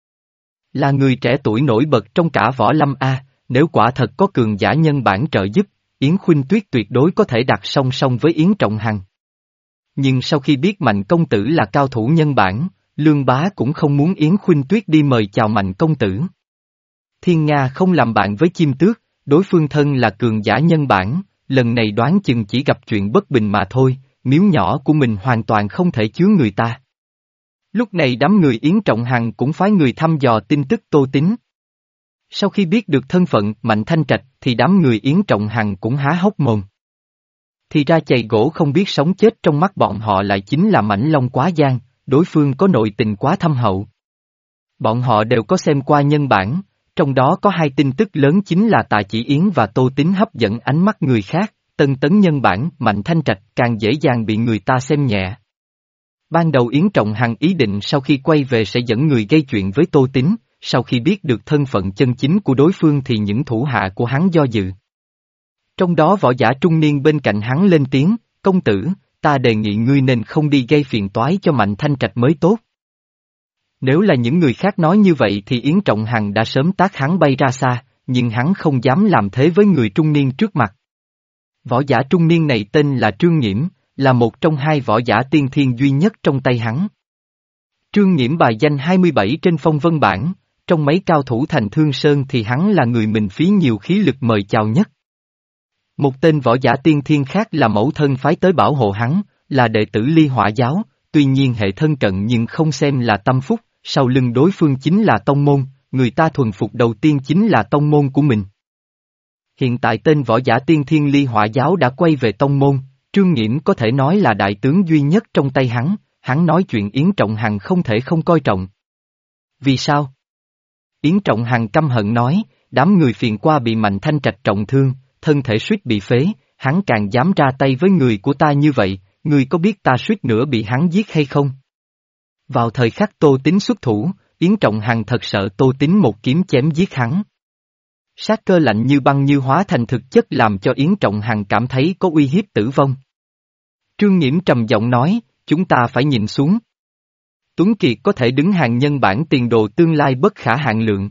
Là người trẻ tuổi nổi bật trong cả võ lâm A, nếu quả thật có cường giả nhân bản trợ giúp, Yến Khuynh Tuyết tuyệt đối có thể đặt song song với Yến Trọng Hằng. Nhưng sau khi biết Mạnh công tử là cao thủ nhân bản, Lương bá cũng không muốn Yến Khuynh Tuyết đi mời chào Mạnh công tử. Thiên Nga không làm bạn với chim tước, đối phương thân là cường giả nhân bản, lần này đoán chừng chỉ gặp chuyện bất bình mà thôi, miếu nhỏ của mình hoàn toàn không thể chứa người ta. Lúc này đám người Yến Trọng Hằng cũng phái người thăm dò tin tức Tô Tín. Sau khi biết được thân phận Mạnh Thanh Trạch thì đám người Yến Trọng Hằng cũng há hốc mồm. Thì ra chày gỗ không biết sống chết trong mắt bọn họ lại chính là Mãnh Long Quá Giang, đối phương có nội tình quá thâm hậu. Bọn họ đều có xem qua nhân bản, trong đó có hai tin tức lớn chính là Tạ Chỉ Yến và Tô Tín hấp dẫn ánh mắt người khác, tân tấn nhân bản Mạnh Thanh Trạch càng dễ dàng bị người ta xem nhẹ. Ban đầu Yến Trọng Hằng ý định sau khi quay về sẽ dẫn người gây chuyện với Tô Tín, sau khi biết được thân phận chân chính của đối phương thì những thủ hạ của hắn do dự. Trong đó võ giả trung niên bên cạnh hắn lên tiếng, công tử, ta đề nghị ngươi nên không đi gây phiền toái cho Mạnh Thanh Trạch mới tốt. Nếu là những người khác nói như vậy thì Yến Trọng Hằng đã sớm tát hắn bay ra xa, nhưng hắn không dám làm thế với người trung niên trước mặt. Võ giả trung niên này tên là Trương Nghiễm, là một trong hai võ giả tiên thiên duy nhất trong tay hắn. Trương Nghiễm bài danh hai mươi bảy trên phong vân bảng, trong mấy cao thủ thành Thương Sơn thì hắn là người mình phí nhiều khí lực mời chào nhất. Một tên võ giả tiên thiên khác là mẫu thân phái tới bảo hộ hắn, là đệ tử Ly Hỏa giáo, tuy nhiên hệ thân cận nhưng không xem là tâm phúc, sau lưng đối phương chính là tông môn, người ta thuần phục đầu tiên chính là tông môn của mình. Hiện tại tên võ giả tiên thiên Ly Hỏa giáo đã quay về tông môn, Trương Nghiễm có thể nói là đại tướng duy nhất trong tay hắn, hắn nói chuyện Yến Trọng Hằng không thể không coi trọng. Vì sao? Yến Trọng Hằng căm hận nói, đám người phiền qua bị Mạnh Thanh Trạch trọng thương, thân thể suýt bị phế, hắn càng dám ra tay với người của ta như vậy, người có biết ta suýt nữa bị hắn giết hay không? Vào thời khắc Tô Tín xuất thủ, Yến Trọng Hằng thật sợ Tô Tín một kiếm chém giết hắn. Sát cơ lạnh như băng như hóa thành thực chất làm cho Yến Trọng Hằng cảm thấy có uy hiếp tử vong. Trương Nghiễm trầm giọng nói, chúng ta phải nhìn xuống. Tuấn Kiệt có thể đứng hàng nhân bản tiền đồ tương lai bất khả hạn lượng.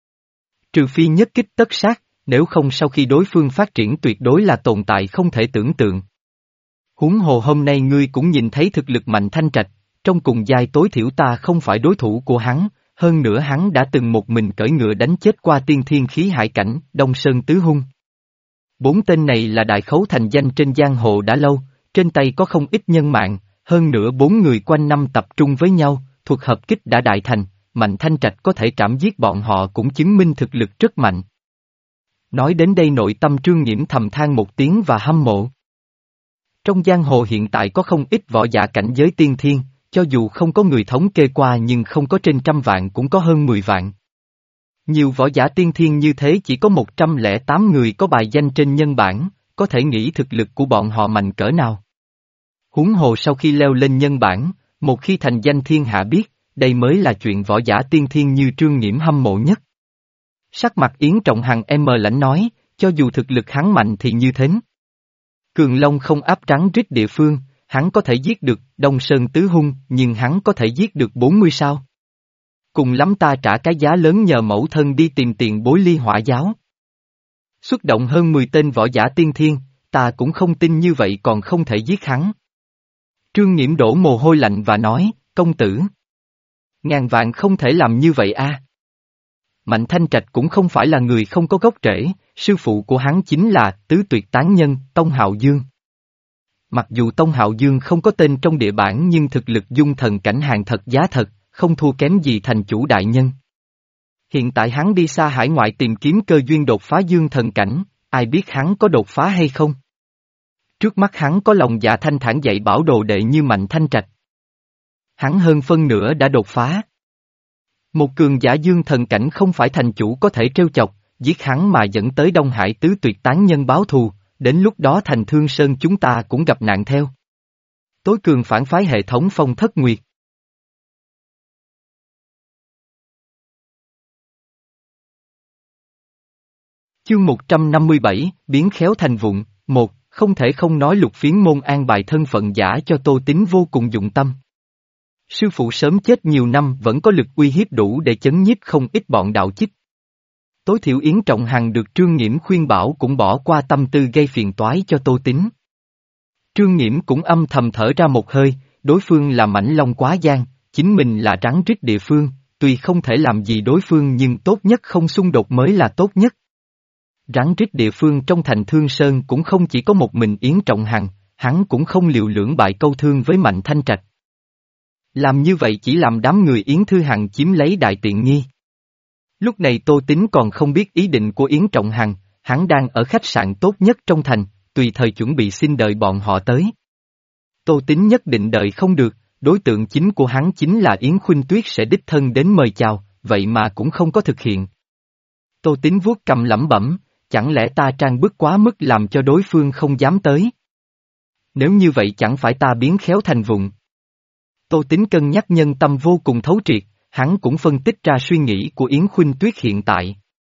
Trừ phi nhất kích tất sát, nếu không sau khi đối phương phát triển tuyệt đối là tồn tại không thể tưởng tượng. Huống hồ hôm nay ngươi cũng nhìn thấy thực lực Mạnh Thanh Trạch, trong cùng giai tối thiểu ta không phải đối thủ của hắn, hơn nữa hắn đã từng một mình cởi ngựa đánh chết qua tiên thiên khí hải cảnh, Đông Sơn Tứ Hung. Bốn tên này là đại khấu thành danh trên giang hồ đã lâu, trên tay có không ít nhân mạng, hơn nữa bốn người quanh năm tập trung với nhau, thuật hợp kích đã đại thành, Mạnh Thanh Trạch có thể trảm giết bọn họ cũng chứng minh thực lực rất mạnh. Nói đến đây nội tâm Trương Nghiễm thầm than một tiếng và hâm mộ. Trong giang hồ hiện tại có không ít võ giả cảnh giới tiên thiên, cho dù không có người thống kê qua nhưng không có trên trăm vạn cũng có hơn mười vạn. Nhiều võ giả tiên thiên như thế chỉ có một trăm lẻ tám người có bài danh trên nhân bản, có thể nghĩ thực lực của bọn họ mạnh cỡ nào. Huống hồ sau khi leo lên nhân bản, một khi thành danh thiên hạ biết, đây mới là chuyện võ giả tiên thiên như Trương Nghiễm hâm mộ nhất. Sắc mặt Yến Trọng Hằng em mờ lãnh nói, cho dù thực lực hắn mạnh thì như thế. Cường Long không áp trắng rít địa phương, hắn có thể giết được Đông Sơn Tứ Hung, nhưng hắn có thể giết được bốn mươi sao? Cùng lắm ta trả cái giá lớn nhờ mẫu thân đi tìm tiền bối Ly Hỏa giáo. Xuất động hơn mười tên võ giả tiên thiên, ta cũng không tin như vậy còn không thể giết hắn. Trương Nghiễm đổ mồ hôi lạnh và nói, công tử. Ngàn vạn không thể làm như vậy a. Mạnh Thanh Trạch cũng không phải là người không có gốc rễ, sư phụ của hắn chính là tứ tuyệt tán nhân, Tông Hạo Dương. Mặc dù Tông Hạo Dương không có tên trong địa bản nhưng thực lực dung thần cảnh hàng thật giá thật, không thua kém gì thành chủ đại nhân. Hiện tại hắn đi xa hải ngoại tìm kiếm cơ duyên đột phá dương thần cảnh, ai biết hắn có đột phá hay không? Trước mắt hắn có lòng dạ thanh thản dạy bảo đồ đệ như Mạnh Thanh Trạch. Hắn hơn phân nửa đã đột phá. Một cường giả dương thần cảnh không phải thành chủ có thể trêu chọc, giết hắn mà dẫn tới Đông Hải tứ tuyệt tán nhân báo thù, đến lúc đó thành Thương Sơn chúng ta cũng gặp nạn theo. Tối cường phản phái hệ thống Phong Thất Nguyệt. Chương một trăm năm mươi bảy, biến khéo thành vụn, một, không thể không nói Lục Phiến môn an bài thân phận giả cho Tô Tín vô cùng dụng tâm. Sư phụ sớm chết nhiều năm vẫn có lực uy hiếp đủ để chấn nhiếp không ít bọn đạo chích. Tối thiểu Yến Trọng Hằng được Trương Nghiễm khuyên bảo cũng bỏ qua tâm tư gây phiền toái cho Tô Tín. Trương Nghiễm cũng âm thầm thở ra một hơi, đối phương là mãnh long quá giang, chính mình là rắn rít địa phương, tuy không thể làm gì đối phương nhưng tốt nhất không xung đột mới là tốt nhất. Rắn rít địa phương trong thành Thương Sơn cũng không chỉ có một mình Yến Trọng Hằng, hắn cũng không liều lưỡng bại câu thương với Mạnh Thanh Trạch. Làm như vậy chỉ làm đám người Yến Thư Hằng chiếm lấy đại tiện nghi. Lúc này Tô Tín còn không biết ý định của Yến Trọng Hằng, hắn đang ở khách sạn tốt nhất trong thành, tùy thời chuẩn bị xin đợi bọn họ tới. Tô Tín nhất định đợi không được, đối tượng chính của hắn chính là Yến Khuynh Tuyết sẽ đích thân đến mời chào, vậy mà cũng không có thực hiện. Tô Tín vuốt cầm lẩm bẩm, chẳng lẽ ta trang bức quá mức làm cho đối phương không dám tới? Nếu như vậy chẳng phải ta biến khéo thành vụn. Tô Tín cân nhắc nhân tâm vô cùng thấu triệt, hắn cũng phân tích ra suy nghĩ của Yến Khuynh Tuyết hiện tại.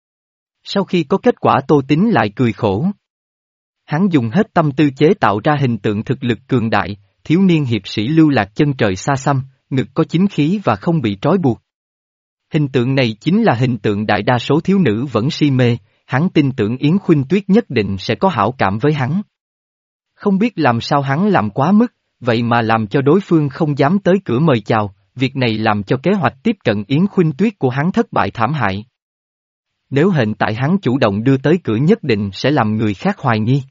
Sau khi có kết quả Tô Tín lại cười khổ. Hắn dùng hết tâm tư chế tạo ra hình tượng thực lực cường đại, thiếu niên hiệp sĩ lưu lạc chân trời xa xăm, ngực có chính khí và không bị trói buộc. Hình tượng này chính là hình tượng đại đa số thiếu nữ vẫn si mê, hắn tin tưởng Yến Khuynh Tuyết nhất định sẽ có hảo cảm với hắn. Không biết làm sao hắn làm quá mức, vậy mà làm cho đối phương không dám tới cửa mời chào, việc này làm cho kế hoạch tiếp cận Yến Khuynh Tuyết của hắn thất bại thảm hại. Nếu hiện tại hắn chủ động đưa tới cửa nhất định sẽ làm người khác hoài nghi.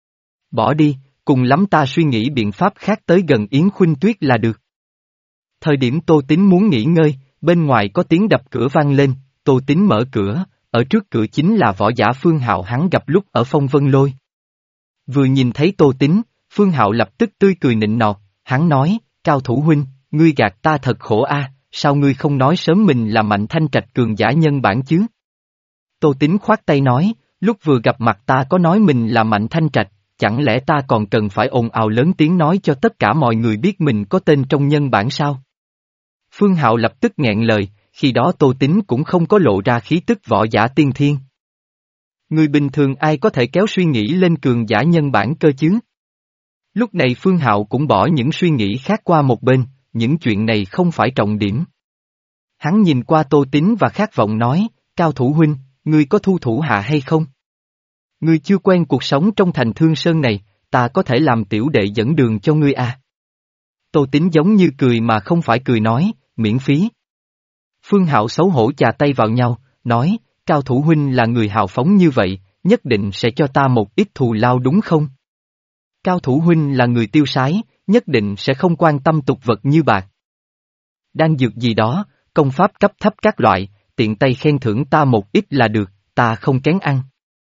Bỏ đi, cùng lắm ta suy nghĩ biện pháp khác tới gần Yến Khuynh Tuyết là được. Thời điểm Tô Tín muốn nghỉ ngơi, bên ngoài có tiếng đập cửa vang lên, Tô Tín mở cửa, ở trước cửa chính là võ giả Phương Hạo hắn gặp lúc ở Phong Vân Lôi. Vừa nhìn thấy Tô Tín, Phương Hạo lập tức tươi cười nịnh nọt, hắn nói, Cao thủ huynh, ngươi gạt ta thật khổ a, sao ngươi không nói sớm mình là Mạnh Thanh Trạch cường giả nhân bản chứ? Tô Tín khoát tay nói, lúc vừa gặp mặt ta có nói mình là Mạnh Thanh Trạch, chẳng lẽ ta còn cần phải ồn ào lớn tiếng nói cho tất cả mọi người biết mình có tên trong nhân bản sao? Phương Hạo lập tức nghẹn lời, khi đó Tô Tín cũng không có lộ ra khí tức võ giả tiên thiên. Người bình thường ai có thể kéo suy nghĩ lên cường giả nhân bản cơ chứ? Lúc này Phương Hạo cũng bỏ những suy nghĩ khác qua một bên, những chuyện này không phải trọng điểm. Hắn nhìn qua Tô Tín và khát vọng nói, Cao thủ huynh, ngươi có thu thủ hạ hay không? Ngươi chưa quen cuộc sống trong thành Thương Sơn này, ta có thể làm tiểu đệ dẫn đường cho ngươi à? Tô Tín giống như cười mà không phải cười nói, miễn phí. Phương Hạo xấu hổ chà tay vào nhau, nói, Cao thủ huynh là người hào phóng như vậy, nhất định sẽ cho ta một ít thù lao đúng không? Cao thủ huynh là người tiêu sái, nhất định sẽ không quan tâm tục vật như bạc. Đang dược gì đó, công pháp cấp thấp các loại, tiện tay khen thưởng ta một ít là được, ta không kén ăn.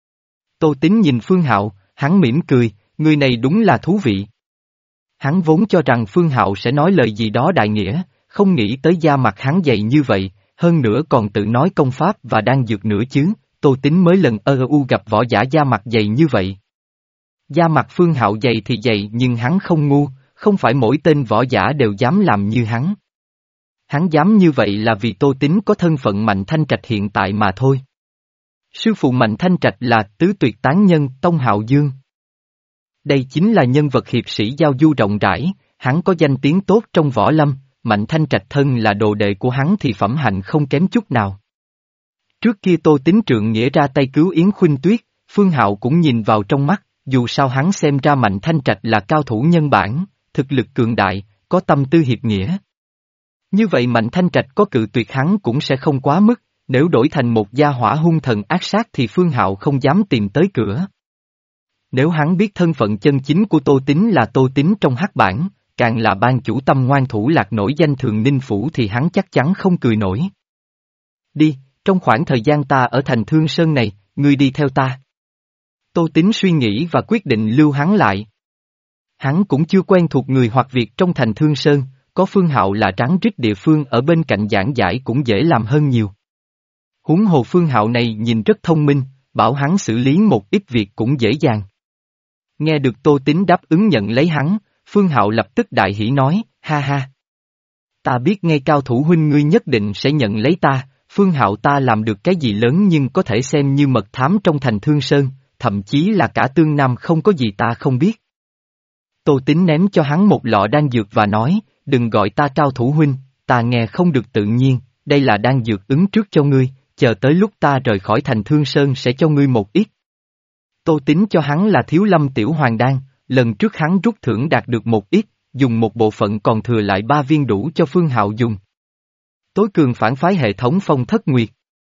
Tô Tín nhìn Phương Hạo, hắn mỉm cười, người này đúng là thú vị. Hắn vốn cho rằng Phương Hạo sẽ nói lời gì đó đại nghĩa, không nghĩ tới da mặt hắn dày như vậy, hơn nữa còn tự nói công pháp và đang dược nữa chứ, Tô Tín mới lần ơ u gặp võ giả da mặt dày như vậy. Da mặt Phương Hạo dày thì dày nhưng hắn không ngu, không phải mỗi tên võ giả đều dám làm như hắn. Hắn dám như vậy là vì Tô Tín có thân phận Mạnh Thanh Trạch hiện tại mà thôi. Sư phụ Mạnh Thanh Trạch là tứ tuyệt tán nhân Tông Hạo Dương. Đây chính là nhân vật hiệp sĩ giao du rộng rãi, hắn có danh tiếng tốt trong võ lâm, Mạnh Thanh Trạch thân là đồ đệ của hắn thì phẩm hạnh không kém chút nào. Trước kia Tô Tín trượng nghĩa ra tay cứu Yến Khuynh Tuyết, Phương Hạo cũng nhìn vào trong mắt, dù sao hắn xem ra Mạnh Thanh Trạch là cao thủ nhân bản, thực lực cường đại, có tâm tư hiệp nghĩa. Như vậy Mạnh Thanh Trạch có cự tuyệt hắn cũng sẽ không quá mức, nếu đổi thành một gia hỏa hung thần ác sát thì Phương Hạo không dám tìm tới cửa. Nếu hắn biết thân phận chân chính của Tô Tín là Tô Tín trong hắc bản, càng là ban chủ tâm ngoan thủ lạc nổi danh Thường Ninh Phủ thì hắn chắc chắn không cười nổi. Đi, trong khoảng thời gian ta ở thành Thương Sơn này, ngươi đi theo ta. Tô Tín suy nghĩ và quyết định lưu hắn lại. Hắn cũng chưa quen thuộc người hoặc việc trong thành Thương Sơn, có Phương Hạo là tráng rít địa phương ở bên cạnh giảng giải cũng dễ làm hơn nhiều. Huống hồ Phương Hạo này nhìn rất thông minh, bảo hắn xử lý một ít việc cũng dễ dàng. Nghe được Tô Tín đáp ứng nhận lấy hắn, Phương Hạo lập tức đại hỉ nói, ha ha. Ta biết ngay cao thủ huynh ngươi nhất định sẽ nhận lấy ta, Phương Hạo ta làm được cái gì lớn nhưng có thể xem như mật thám trong thành Thương Sơn, thậm chí là cả Tương Nam không có gì ta không biết. Tô Tín ném cho hắn một lọ đan dược và nói, đừng gọi ta cao thủ huynh, ta nghe không được tự nhiên, đây là đan dược ứng trước cho ngươi, chờ tới lúc ta rời khỏi thành Thương Sơn sẽ cho ngươi một ít. Tô Tín cho hắn là Thiếu Lâm Tiểu Hoàng Đan, lần trước hắn rút thưởng đạt được một ít, dùng một bộ phận còn thừa lại ba viên đủ cho Phương Hạo dùng. Tối cường phản phái hệ thống Phong Thất Nguyệt.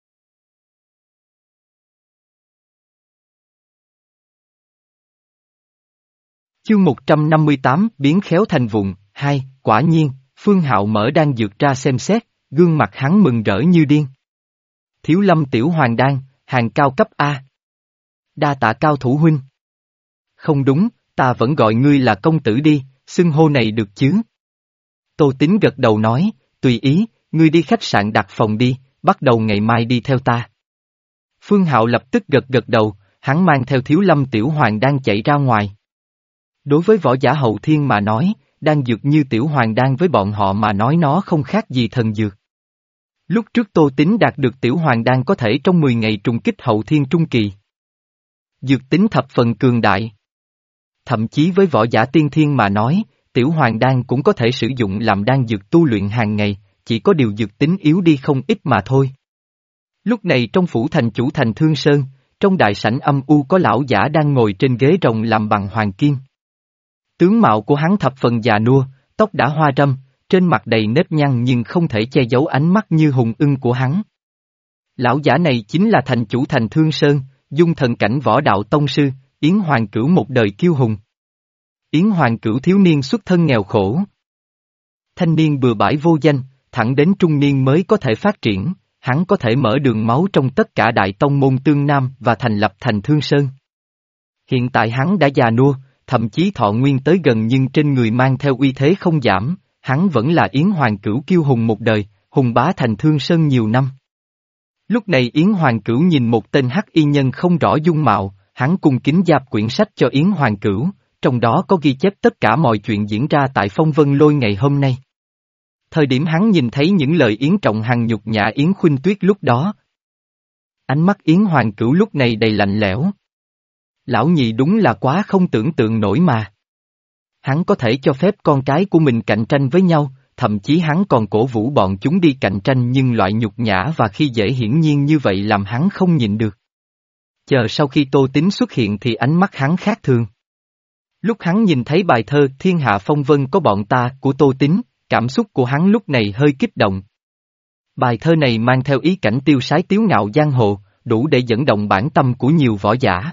Chương một trăm năm mươi tám biến khéo thành vụn, hai, quả nhiên, Phương Hạo mở đan dược ra xem xét, gương mặt hắn mừng rỡ như điên. Thiếu Lâm Tiểu Hoàng Đan, hàng cao cấp A. Đa tạ cao thủ huynh. Không đúng, ta vẫn gọi ngươi là công tử đi, xưng hô này được chứ? Tô Tín gật đầu nói, tùy ý, ngươi đi khách sạn đặt phòng đi, bắt đầu ngày mai đi theo ta. Phương Hạo lập tức gật gật đầu, hắn mang theo Thiếu Lâm Tiểu Hoàng Đan chạy ra ngoài. Đối với võ giả hậu thiên mà nói, đan dược như Tiểu Hoàng Đan với bọn họ mà nói nó không khác gì thần dược. Lúc trước Tô Tín đạt được Tiểu Hoàng Đan có thể trong mười ngày trùng kích hậu thiên trung kỳ. Dược tính thập phần cường đại. Thậm chí với võ giả tiên thiên mà nói, Tiểu Hoàng Đan cũng có thể sử dụng làm đan dược tu luyện hàng ngày, chỉ có điều dược tính yếu đi không ít mà thôi. Lúc này trong phủ thành chủ thành Thương Sơn, trong đại sảnh âm u có lão giả đang ngồi trên ghế rồng làm bằng hoàng kim. Tướng mạo của hắn thập phần già nua, tóc đã hoa râm, trên mặt đầy nếp nhăn nhưng không thể che giấu ánh mắt như hùng ưng của hắn. Lão giả này chính là thành chủ thành Thương Sơn, dung thần cảnh võ đạo tông sư, Yến Hoàng Cửu một đời kiêu hùng. Yến Hoàng Cửu thiếu niên xuất thân nghèo khổ. Thanh niên bừa bãi vô danh, thẳng đến trung niên mới có thể phát triển, hắn có thể mở đường máu trong tất cả đại tông môn Tương Nam và thành lập thành Thương Sơn. Hiện tại hắn đã già nua, thậm chí thọ nguyên tới gần nhưng trên người mang theo uy thế không giảm, hắn vẫn là Yến Hoàng Cửu kiêu hùng một đời, hùng bá thành Thương Sơn nhiều năm. Lúc này Yến Hoàng Cửu nhìn một tên hắc y nhân không rõ dung mạo, hắn cung kính giáp quyển sách cho Yến Hoàng Cửu, trong đó có ghi chép tất cả mọi chuyện diễn ra tại Phong Vân Lôi ngày hôm nay. Thời điểm hắn nhìn thấy những lời Yến Trọng Hằng nhục nhã Yến Khuynh Tuyết lúc đó. Ánh mắt Yến Hoàng Cửu lúc này đầy lạnh lẽo. Lão nhị đúng là quá không tưởng tượng nổi mà. Hắn có thể cho phép con cái của mình cạnh tranh với nhau, thậm chí hắn còn cổ vũ bọn chúng đi cạnh tranh, nhưng loại nhục nhã và khi dễ hiển nhiên như vậy làm hắn không nhịn được. Chờ sau khi Tô Tín xuất hiện thì ánh mắt hắn khác thường. Lúc hắn nhìn thấy bài thơ Thiên Hạ Phong Vân có bọn ta của Tô Tín, cảm xúc của hắn lúc này hơi kích động. Bài thơ này mang theo ý cảnh tiêu sái tiếu ngạo giang hồ, đủ để dẫn động bản tâm của nhiều võ giả.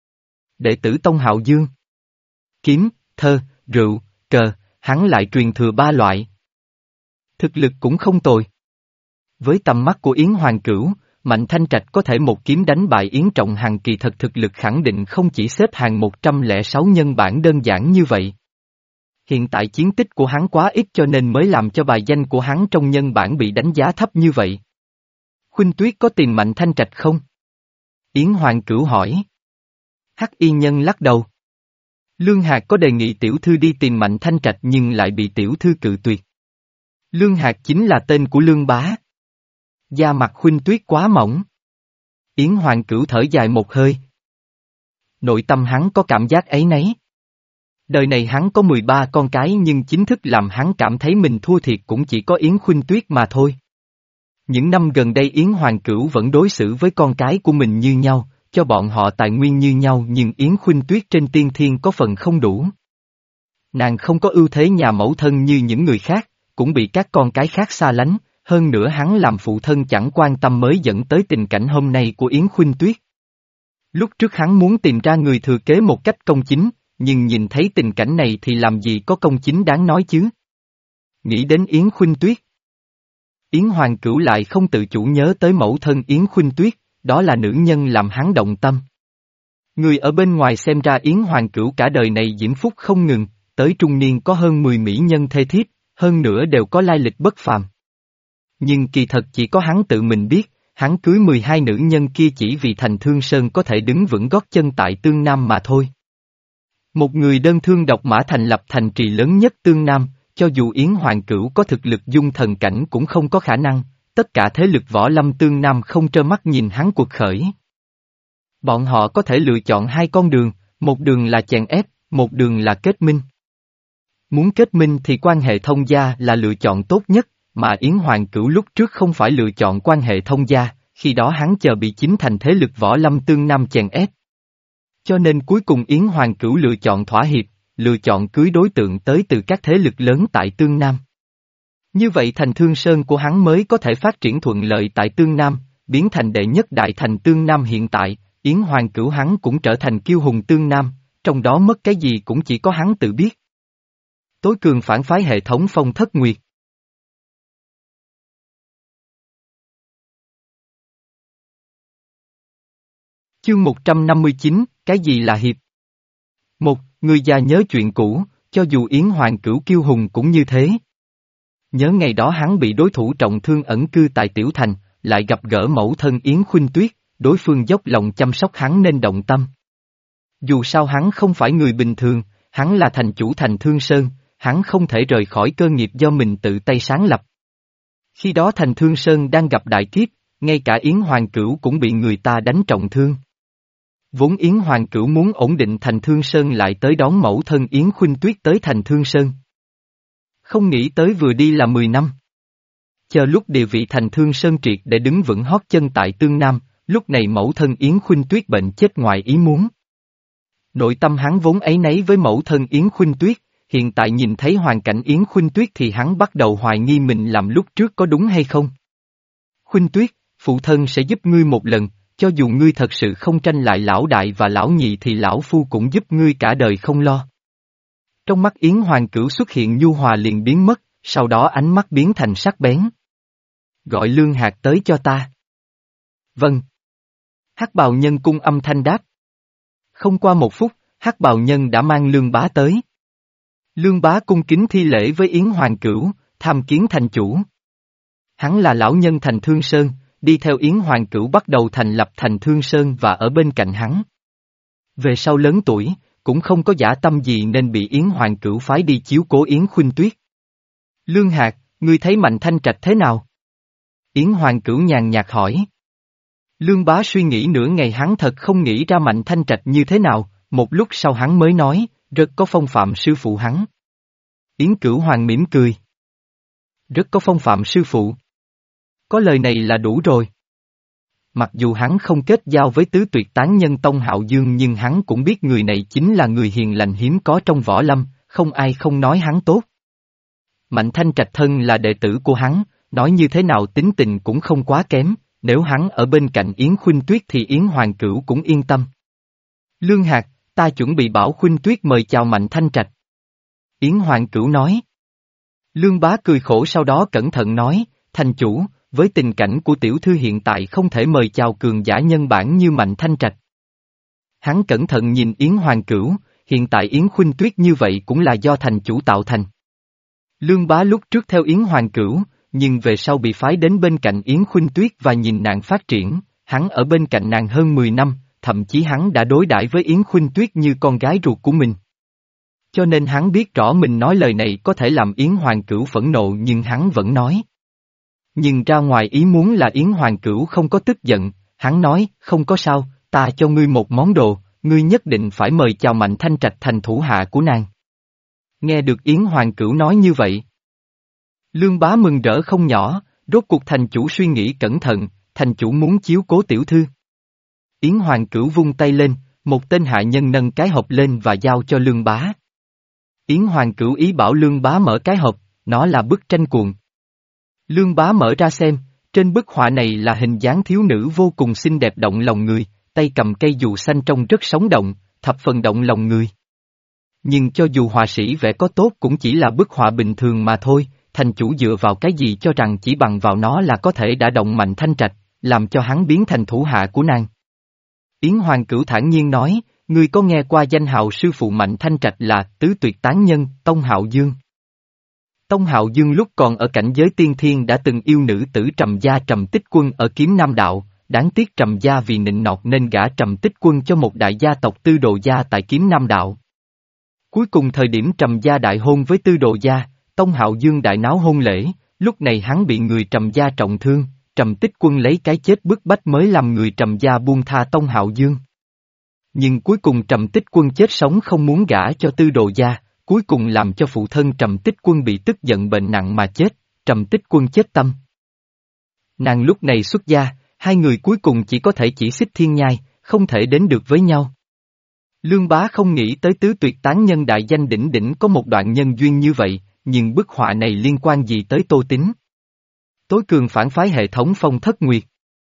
Đệ tử Tông Hạo Dương. Kiếm, thơ, rượu, cờ, hắn lại truyền thừa ba loại. Thực lực cũng không tồi. Với tầm mắt của Yến Hoàng Cửu, Mạnh Thanh Trạch có thể một kiếm đánh bại Yến Trọng Hằng, kỳ thật thực lực khẳng định không chỉ xếp hàng một trăm lẻ sáu nhân bản đơn giản như vậy. Hiện tại chiến tích của hắn quá ít cho nên mới làm cho bài danh của hắn trong nhân bản bị đánh giá thấp như vậy. Khuynh Tuyết có tìm Mạnh Thanh Trạch không? Yến Hoàng Cửu hỏi. Hắc Y Nhân lắc đầu. Lương Hạc có đề nghị tiểu thư đi tìm Mạnh Thanh Trạch nhưng lại bị tiểu thư cự tuyệt. Lương Hạc chính là tên của Lương Bá. Da mặt Khuynh Tuyết quá mỏng. Yến Hoàng Cửu thở dài một hơi. Nội tâm hắn có cảm giác áy náy. Đời này hắn có mười ba con cái nhưng chính thức làm hắn cảm thấy mình thua thiệt cũng chỉ có Yến Khuynh Tuyết mà thôi. Những năm gần đây Yến Hoàng Cửu vẫn đối xử với con cái của mình như nhau, cho bọn họ tài nguyên như nhau, nhưng Yến Khuynh Tuyết trên tiên thiên có phần không đủ. Nàng không có ưu thế nhà mẫu thân như những người khác, cũng bị các con cái khác xa lánh, hơn nữa hắn làm phụ thân chẳng quan tâm mới dẫn tới tình cảnh hôm nay của Yến Khuynh Tuyết. Lúc trước hắn muốn tìm ra người thừa kế một cách công chính, nhưng nhìn thấy tình cảnh này thì làm gì có công chính đáng nói chứ. Nghĩ đến Yến Khuynh Tuyết, Yến Hoàng Cửu lại không tự chủ nhớ tới mẫu thân Yến Khuynh Tuyết, đó là nữ nhân làm hắn động tâm. Người ở bên ngoài xem ra Yến Hoàng Cửu cả đời này diễm phúc không ngừng, tới trung niên có hơn mười mỹ nhân thê thiếp, hơn nữa đều có lai lịch bất phàm. Nhưng kỳ thật chỉ có hắn tự mình biết, hắn cưới mười hai nữ nhân kia chỉ vì Thành Thương Sơn có thể đứng vững gót chân tại Tương Nam mà thôi. Một người đơn thương độc mã thành lập thành trì lớn nhất Tương Nam, cho dù Yến Hoàng Cửu có thực lực dung thần cảnh cũng không có khả năng, tất cả thế lực võ lâm Tương Nam không trơ mắt nhìn hắn cuộc khởi. Bọn họ có thể lựa chọn hai con đường, một đường là chèn ép, một đường là kết minh. Muốn kết minh thì quan hệ thông gia là lựa chọn tốt nhất, mà Yến Hoàng Cửu lúc trước không phải lựa chọn quan hệ thông gia, khi đó hắn chờ bị chính thành thế lực võ lâm Tương Nam chèn ép. Cho nên cuối cùng Yến Hoàng Cửu lựa chọn thỏa hiệp, lựa chọn cưới đối tượng tới từ các thế lực lớn tại Tương Nam. Như vậy Thành Thương Sơn của hắn mới có thể phát triển thuận lợi tại Tương Nam, biến thành đệ nhất đại thành Tương Nam hiện tại, Yến Hoàng Cửu hắn cũng trở thành kiêu hùng Tương Nam, trong đó mất cái gì cũng chỉ có hắn tự biết. Tối cường phản phái hệ thống Phong Thất Nguyệt. Chương một trăm năm mươi chín, cái gì là hiệp? Một, người già nhớ chuyện cũ, cho dù Yến Hoàng Cửu kiêu hùng cũng như thế. Nhớ ngày đó hắn bị đối thủ trọng thương ẩn cư tại Tiểu Thành, lại gặp gỡ mẫu thân Yến Khuynh Tuyết, đối phương dốc lòng chăm sóc hắn nên động tâm. Dù sao hắn không phải người bình thường, hắn là thành chủ Thành Thương Sơn, hắn không thể rời khỏi cơ nghiệp do mình tự tay sáng lập. Khi đó Thành Thương Sơn đang gặp đại kiếp, ngay cả Yến Hoàng Cửu cũng bị người ta đánh trọng thương. Vốn Yến Hoàng Cửu muốn ổn định Thành Thương Sơn lại tới đón mẫu thân Yến Khuynh Tuyết tới Thành Thương Sơn. Không nghĩ tới vừa đi là mười năm. Chờ lúc địa vị Thành Thương Sơn triệt để đứng vững hót chân tại Tương Nam, lúc này mẫu thân Yến Khuynh Tuyết bệnh chết ngoài ý muốn. Nội tâm hắn vốn áy náy với mẫu thân Yến Khuynh Tuyết, hiện tại nhìn thấy hoàn cảnh Yến Khuynh Tuyết thì hắn bắt đầu hoài nghi mình làm lúc trước có đúng hay không. Khuynh Tuyết, phụ thân sẽ giúp ngươi một lần, cho dù ngươi thật sự không tranh lại lão đại và lão nhị thì lão phu cũng giúp ngươi cả đời không lo. Trong mắt Yến Hoàng Cửu xuất hiện nhu hòa liền biến mất, sau đó ánh mắt biến thành sắc bén. Gọi Lương Hạc tới cho ta. Vâng. Hắc bào nhân cung âm thanh đáp. Không qua một phút, Hắc bào nhân đã mang Lương Bá tới. Lương Bá cung kính thi lễ với Yến Hoàng Cửu, tham kiến thành chủ. Hắn là lão nhân Thành Thương Sơn, đi theo Yến Hoàng Cửu bắt đầu thành lập Thành Thương Sơn và ở bên cạnh hắn. Về sau lớn tuổi, cũng không có dã tâm gì nên bị Yến Hoàng Cửu phái đi chiếu cố Yến Khuynh Tuyết. Lương Hạc, ngươi thấy Mạnh Thanh Trạch thế nào? Yến Hoàng Cửu nhàn nhạt hỏi. Lương Bá suy nghĩ nửa ngày hắn thật không nghĩ ra Mạnh Thanh Trạch như thế nào, một lúc sau hắn mới nói, rất có phong phạm sư phụ hắn. Yến Cửu Hoàng mỉm cười. Rất có phong phạm sư phụ. Có lời này là đủ rồi. Mặc dù hắn không kết giao với tứ tuyệt tán nhân Tông Hạo Dương nhưng hắn cũng biết người này chính là người hiền lành hiếm có trong võ lâm, không ai không nói hắn tốt. Mạnh Thanh Trạch thân là đệ tử của hắn, nói như thế nào tính tình cũng không quá kém, nếu hắn ở bên cạnh Yến Khuynh Tuyết thì Yến Hoàng Cửu cũng yên tâm. Lương Hạc, ta chuẩn bị bảo Khuynh Tuyết mời chào Mạnh Thanh Trạch. Yến Hoàng Cửu nói. Lương Bá cười khổ sau đó cẩn thận nói, thành chủ, với tình cảnh của tiểu thư hiện tại không thể mời chào cường giả nhân bản như Mạnh Thanh Trạch. Hắn cẩn thận nhìn Yến Hoàng Cửu, hiện tại Yến Khuynh Tuyết như vậy cũng là do thành chủ tạo thành. Lương Bá lúc trước theo Yến Hoàng Cửu, nhưng về sau bị phái đến bên cạnh Yến Khuynh Tuyết và nhìn nàng phát triển, hắn ở bên cạnh nàng hơn mười năm, thậm chí hắn đã đối đãi với Yến Khuynh Tuyết như con gái ruột của mình. Cho nên hắn biết rõ mình nói lời này có thể làm Yến Hoàng Cửu phẫn nộ nhưng hắn vẫn nói. Nhưng ra ngoài ý muốn là Yến Hoàng Cửu không có tức giận, hắn nói, không có sao, ta cho ngươi một món đồ, ngươi nhất định phải mời chào Mạnh Thanh Trạch thành thủ hạ của nàng. Nghe được Yến Hoàng Cửu nói như vậy. Lương Bá mừng rỡ không nhỏ, rốt cuộc thành chủ suy nghĩ cẩn thận, thành chủ muốn chiếu cố tiểu thư. Yến Hoàng Cửu vung tay lên, một tên hạ nhân nâng cái hộp lên và giao cho Lương Bá. Yến Hoàng Cửu ý bảo Lương Bá mở cái hộp, nó là bức tranh cuộn. Lương Bá mở ra xem, trên bức họa này là hình dáng thiếu nữ vô cùng xinh đẹp động lòng người, tay cầm cây dù xanh trông rất sống động, thập phần động lòng người. Nhưng cho dù họa sĩ vẽ có tốt cũng chỉ là bức họa bình thường mà thôi, thành chủ dựa vào cái gì cho rằng chỉ bằng vào nó là có thể đả động Mạnh Thanh Trạch, làm cho hắn biến thành thủ hạ của nàng. Yến Hoàng Cửu thản nhiên nói, ngươi có nghe qua danh hào sư phụ Mạnh Thanh Trạch là tứ tuyệt tán nhân, Tông Hạo Dương. Tông Hạo Dương lúc còn ở cảnh giới tiên thiên đã từng yêu nữ tử Trầm Gia Trầm Tích Quân ở Kiếm Nam Đạo, đáng tiếc Trầm Gia vì nịnh nọt nên gả Trầm Tích Quân cho một đại gia tộc Tư Đồ Gia tại Kiếm Nam Đạo. Cuối cùng thời điểm Trầm Gia đại hôn với Tư Đồ Gia, Tông Hạo Dương đại náo hôn lễ, lúc này hắn bị người Trầm Gia trọng thương, Trầm Tích Quân lấy cái chết bức bách mới làm người Trầm Gia buông tha Tông Hạo Dương. Nhưng cuối cùng Trầm Tích Quân chết sống không muốn gả cho Tư Đồ Gia, cuối cùng làm cho phụ thân Trầm Tích Quân bị tức giận bệnh nặng mà chết, Trầm Tích Quân chết tâm. Nàng lúc này xuất gia, hai người cuối cùng chỉ có thể chỉ xích thiên nhai, không thể đến được với nhau. Lương Bá không nghĩ tới tứ tuyệt tán nhân đại danh đỉnh đỉnh có một đoạn nhân duyên như vậy, nhưng bức họa này liên quan gì tới Tô Tín? Tối cường phản phái hệ thống Phong Thất Nguyệt.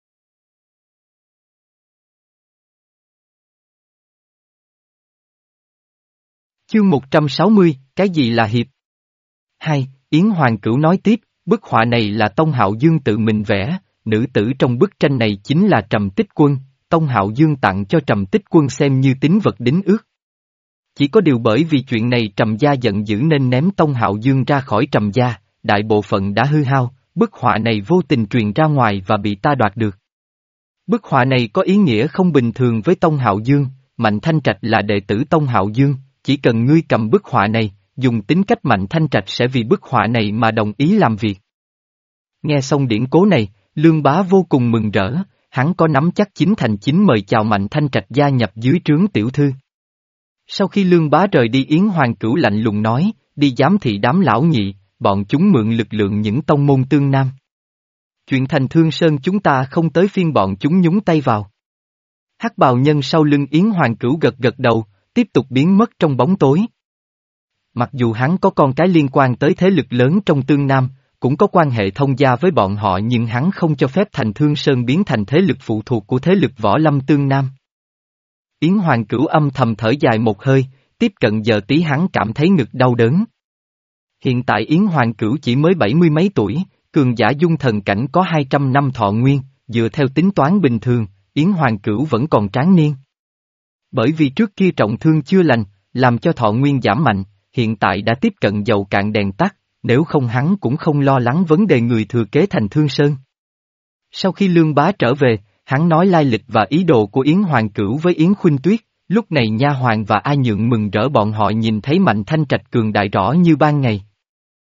Chương một trăm sáu mươi, cái gì là hiệp? Hai, Yến Hoàng Cửu nói tiếp, bức họa này là Tông Hạo Dương tự mình vẽ, nữ tử trong bức tranh này chính là Trầm Tích Quân, Tông Hạo Dương tặng cho Trầm Tích Quân xem như tín vật đính ước. Chỉ có điều bởi vì chuyện này Trầm Gia giận dữ nên ném Tông Hạo Dương ra khỏi Trầm Gia, đại bộ phận đã hư hao, bức họa này vô tình truyền ra ngoài và bị ta đoạt được. Bức họa này có ý nghĩa không bình thường với Tông Hạo Dương, Mạnh Thanh Trạch là đệ tử Tông Hạo Dương, chỉ cần ngươi cầm bức họa này, dùng tính cách Mạnh Thanh Trạch sẽ vì bức họa này mà đồng ý làm việc. Nghe xong điển cố này, Lương Bá vô cùng mừng rỡ, hắn có nắm chắc chín thành chín mời chào Mạnh Thanh Trạch gia nhập dưới trướng tiểu thư. Sau khi Lương Bá rời đi Yến Hoàng Cửu lạnh lùng nói, đi giám thị đám lão nhị, bọn chúng mượn lực lượng những tông môn tương nam. Chuyện thành Thương Sơn chúng ta không tới phiên bọn chúng nhúng tay vào. Hắc bào nhân sau lưng Yến Hoàng Cửu gật gật đầu, tiếp tục biến mất trong bóng tối. Mặc dù hắn có con cái liên quan tới thế lực lớn trong tương nam, cũng có quan hệ thông gia với bọn họ nhưng hắn không cho phép Thành Thương Sơn biến thành thế lực phụ thuộc của thế lực võ lâm tương nam. Yến Hoàng Cửu âm thầm thở dài một hơi, tiếp cận giờ tí hắn cảm thấy ngực đau đớn. Hiện tại Yến Hoàng Cửu chỉ mới bảy mươi mấy tuổi, cường giả dung thần cảnh có hai trăm năm thọ nguyên, dựa theo tính toán bình thường, Yến Hoàng Cửu vẫn còn tráng niên. Bởi vì trước kia trọng thương chưa lành, làm cho thọ nguyên giảm mạnh, hiện tại đã tiếp cận dầu cạn đèn tắt, nếu không hắn cũng không lo lắng vấn đề người thừa kế Thành Thương Sơn. Sau khi Lương Bá trở về, hắn nói lai lịch và ý đồ của Yến Hoàng Cửu với Yến Khuynh Tuyết, lúc này Nha Hoàng và A Nhượng mừng rỡ bọn họ nhìn thấy Mạnh Thanh Trạch cường đại rõ như ban ngày.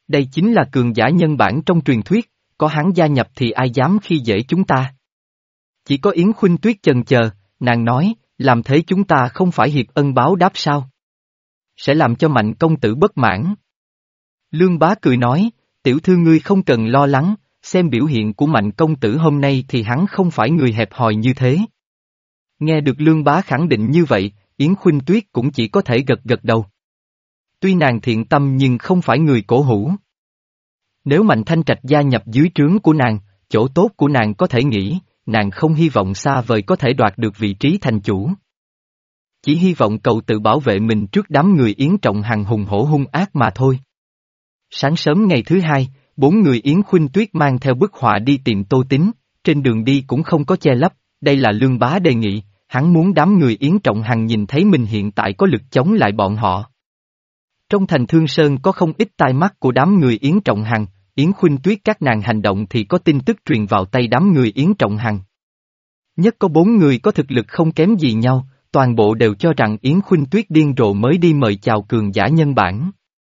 Đây chính là cường giả nhân bản trong truyền thuyết, có hắn gia nhập thì ai dám khi dễ chúng ta. Chỉ có Yến Khuynh Tuyết chần chờ, nàng nói, làm thế chúng ta không phải hiệp ân báo đáp sao? Sẽ làm cho Mạnh công tử bất mãn. Lương Bá cười nói, tiểu thư ngươi không cần lo lắng, xem biểu hiện của Mạnh công tử hôm nay thì hắn không phải người hẹp hòi như thế. Nghe được Lương Bá khẳng định như vậy, Yến Khuynh Tuyết cũng chỉ có thể gật gật đầu. Tuy nàng thiện tâm nhưng không phải người cổ hủ. Nếu Mạnh Thanh Trạch gia nhập dưới trướng của nàng, chỗ tốt của nàng có thể nghĩ, nàng không hy vọng xa vời có thể đoạt được vị trí thành chủ. Chỉ hy vọng cậu tự bảo vệ mình trước đám người Yến Trọng Hằng hùng hổ hung ác mà thôi. Sáng sớm ngày thứ hai, bốn người Yến Khuynh Tuyết mang theo bức họa đi tìm Tô Tín, trên đường đi cũng không có che lấp, đây là Lương Bá đề nghị, hắn muốn đám người Yến Trọng Hằng nhìn thấy mình hiện tại có lực chống lại bọn họ. Trong thành Thương Sơn có không ít tai mắt của đám người Yến Trọng Hằng, Yến Khuynh Tuyết các nàng hành động thì có tin tức truyền vào tay đám người Yến Trọng Hằng. Nhất có bốn người có thực lực không kém gì nhau, toàn bộ đều cho rằng Yến Khuynh Tuyết điên rồ mới đi mời chào cường giả nhân bản.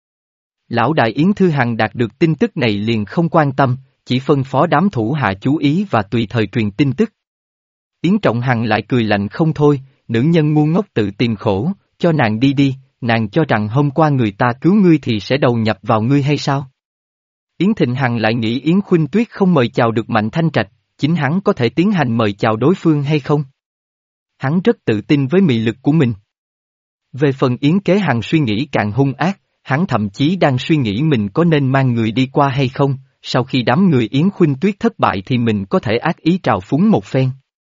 Lão đại Yến Thư Hằng đạt được tin tức này liền không quan tâm, chỉ phân phó đám thủ hạ chú ý và tùy thời truyền tin tức. Yến Trọng Hằng lại cười lạnh không thôi, nữ nhân ngu ngốc tự tìm khổ, cho nàng đi đi, nàng cho rằng hôm qua người ta cứu ngươi thì sẽ đầu nhập vào ngươi hay sao? Yến Thịnh Hằng lại nghĩ Yến Khuynh Tuyết không mời chào được Mạnh Thanh Trạch, chính hắn có thể tiến hành mời chào đối phương hay không? Hắn rất tự tin với mị lực của mình. Về phần Yến Kế Hằng suy nghĩ càng hung ác, hắn thậm chí đang suy nghĩ mình có nên mang người đi qua hay không, sau khi đám người Yến Khuynh Tuyết thất bại thì mình có thể ác ý trào phúng một phen.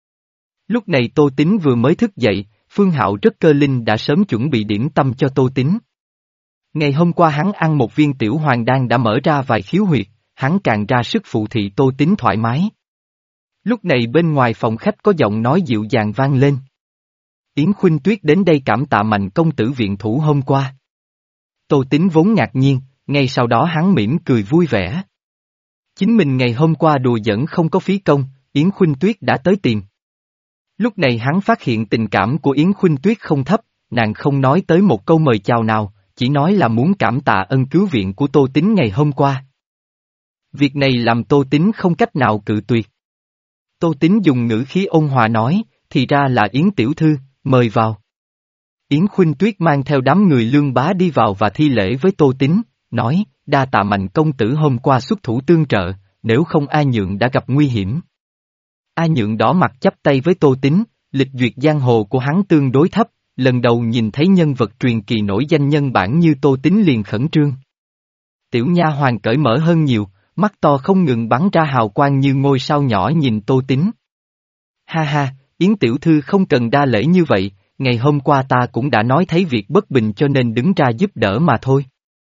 Lúc này Tô Tín vừa mới thức dậy, Phương Hạo rất cơ linh đã sớm chuẩn bị điểm tâm cho Tô Tín. Ngày hôm qua hắn ăn một viên tiểu hoàng đan đã mở ra vài khiếu huyệt, hắn càng ra sức phụ thị Tô Tín thoải mái. Lúc này bên ngoài phòng khách có giọng nói dịu dàng vang lên. Yến Khuynh Tuyết đến đây cảm tạ Mạnh công tử viện thủ hôm qua. Tô Tín vốn ngạc nhiên, ngay sau đó hắn mỉm cười vui vẻ. Chính mình ngày hôm qua đùa giỡn không có phí công, Yến Khuynh Tuyết đã tới tìm. Lúc này hắn phát hiện tình cảm của Yến Khuynh Tuyết không thấp, nàng không nói tới một câu mời chào nào, chỉ nói là muốn cảm tạ ân cứu viện của Tô Tín ngày hôm qua. Việc này làm Tô Tín không cách nào cự tuyệt. Tô Tín dùng ngữ khí ôn hòa nói, thì ra là Yến tiểu thư, mời vào. Yến Khuynh Tuyết mang theo đám người Lương Bá đi vào và thi lễ với Tô Tín, nói, đa tạ Mạnh công tử hôm qua xuất thủ tương trợ, nếu không A Nhượng đã gặp nguy hiểm. A Nhượng đỏ mặt chắp tay với Tô Tín, lịch duyệt giang hồ của hắn tương đối thấp, lần đầu nhìn thấy nhân vật truyền kỳ nổi danh nhân bản như Tô Tín liền khẩn trương. Tiểu nha hoàn cởi mở hơn nhiều, mắt to không ngừng bắn ra hào quang như ngôi sao nhỏ nhìn Tô Tín. Ha ha, Yến tiểu thư không cần đa lễ như vậy, ngày hôm qua ta cũng đã nói thấy việc bất bình cho nên đứng ra giúp đỡ mà thôi.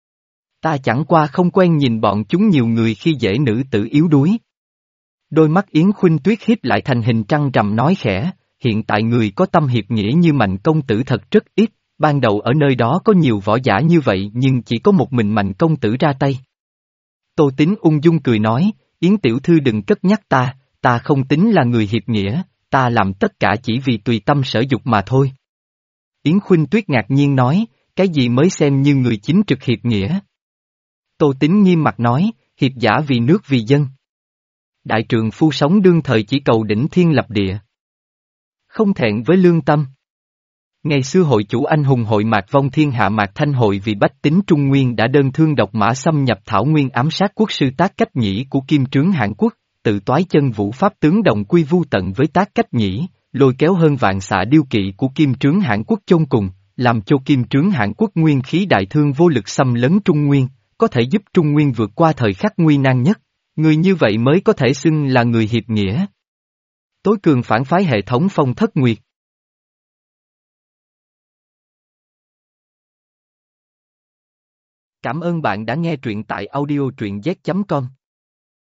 Ta chẳng qua không quen nhìn bọn chúng nhiều người khi dễ nữ tử yếu đuối. Đôi mắt Yến Khuynh Tuyết híp lại thành hình trăng rằm nói khẽ, hiện tại người có tâm hiệp nghĩa như Mạnh công tử thật rất ít, ban đầu ở nơi đó có nhiều võ giả như vậy nhưng chỉ có một mình Mạnh công tử ra tay. Tô Tín ung dung cười nói, Yến tiểu thư đừng cất nhắc ta, ta không tính là người hiệp nghĩa, ta làm tất cả chỉ vì tùy tâm sở dục mà thôi. Yến Khuynh Tuyết ngạc nhiên nói, cái gì mới xem như người chính trực hiệp nghĩa? Tô Tín nghiêm mặt nói, hiệp giả vì nước vì dân. Đại trượng phu sống đương thời chỉ cầu đỉnh thiên lập địa. Không thẹn với lương tâm. Ngày xưa hội chủ anh hùng hội Mạc Vong Thiên Hạ Mạc Thanh Hội vì bách tính Trung Nguyên đã đơn thương độc mã xâm nhập Thảo Nguyên ám sát quốc sư Tác Cách Nhĩ của Kim Trướng Hãn Quốc, tự toái chân vũ pháp tướng đồng quy vu tận với Tác Cách Nhĩ, lôi kéo hơn vạn xạ điêu kỵ của Kim Trướng Hãn Quốc chôn cùng, làm cho Kim Trướng Hãn Quốc nguyên khí đại thương vô lực xâm lấn Trung Nguyên, có thể giúp Trung Nguyên vượt qua thời khắc nguy nan nhất, người như vậy mới có thể xưng là người hiệp nghĩa. Tối cường phản phái hệ thống Phong Thất Nguyệt. Cảm ơn bạn đã nghe truyện tại audio truyện z chấm com.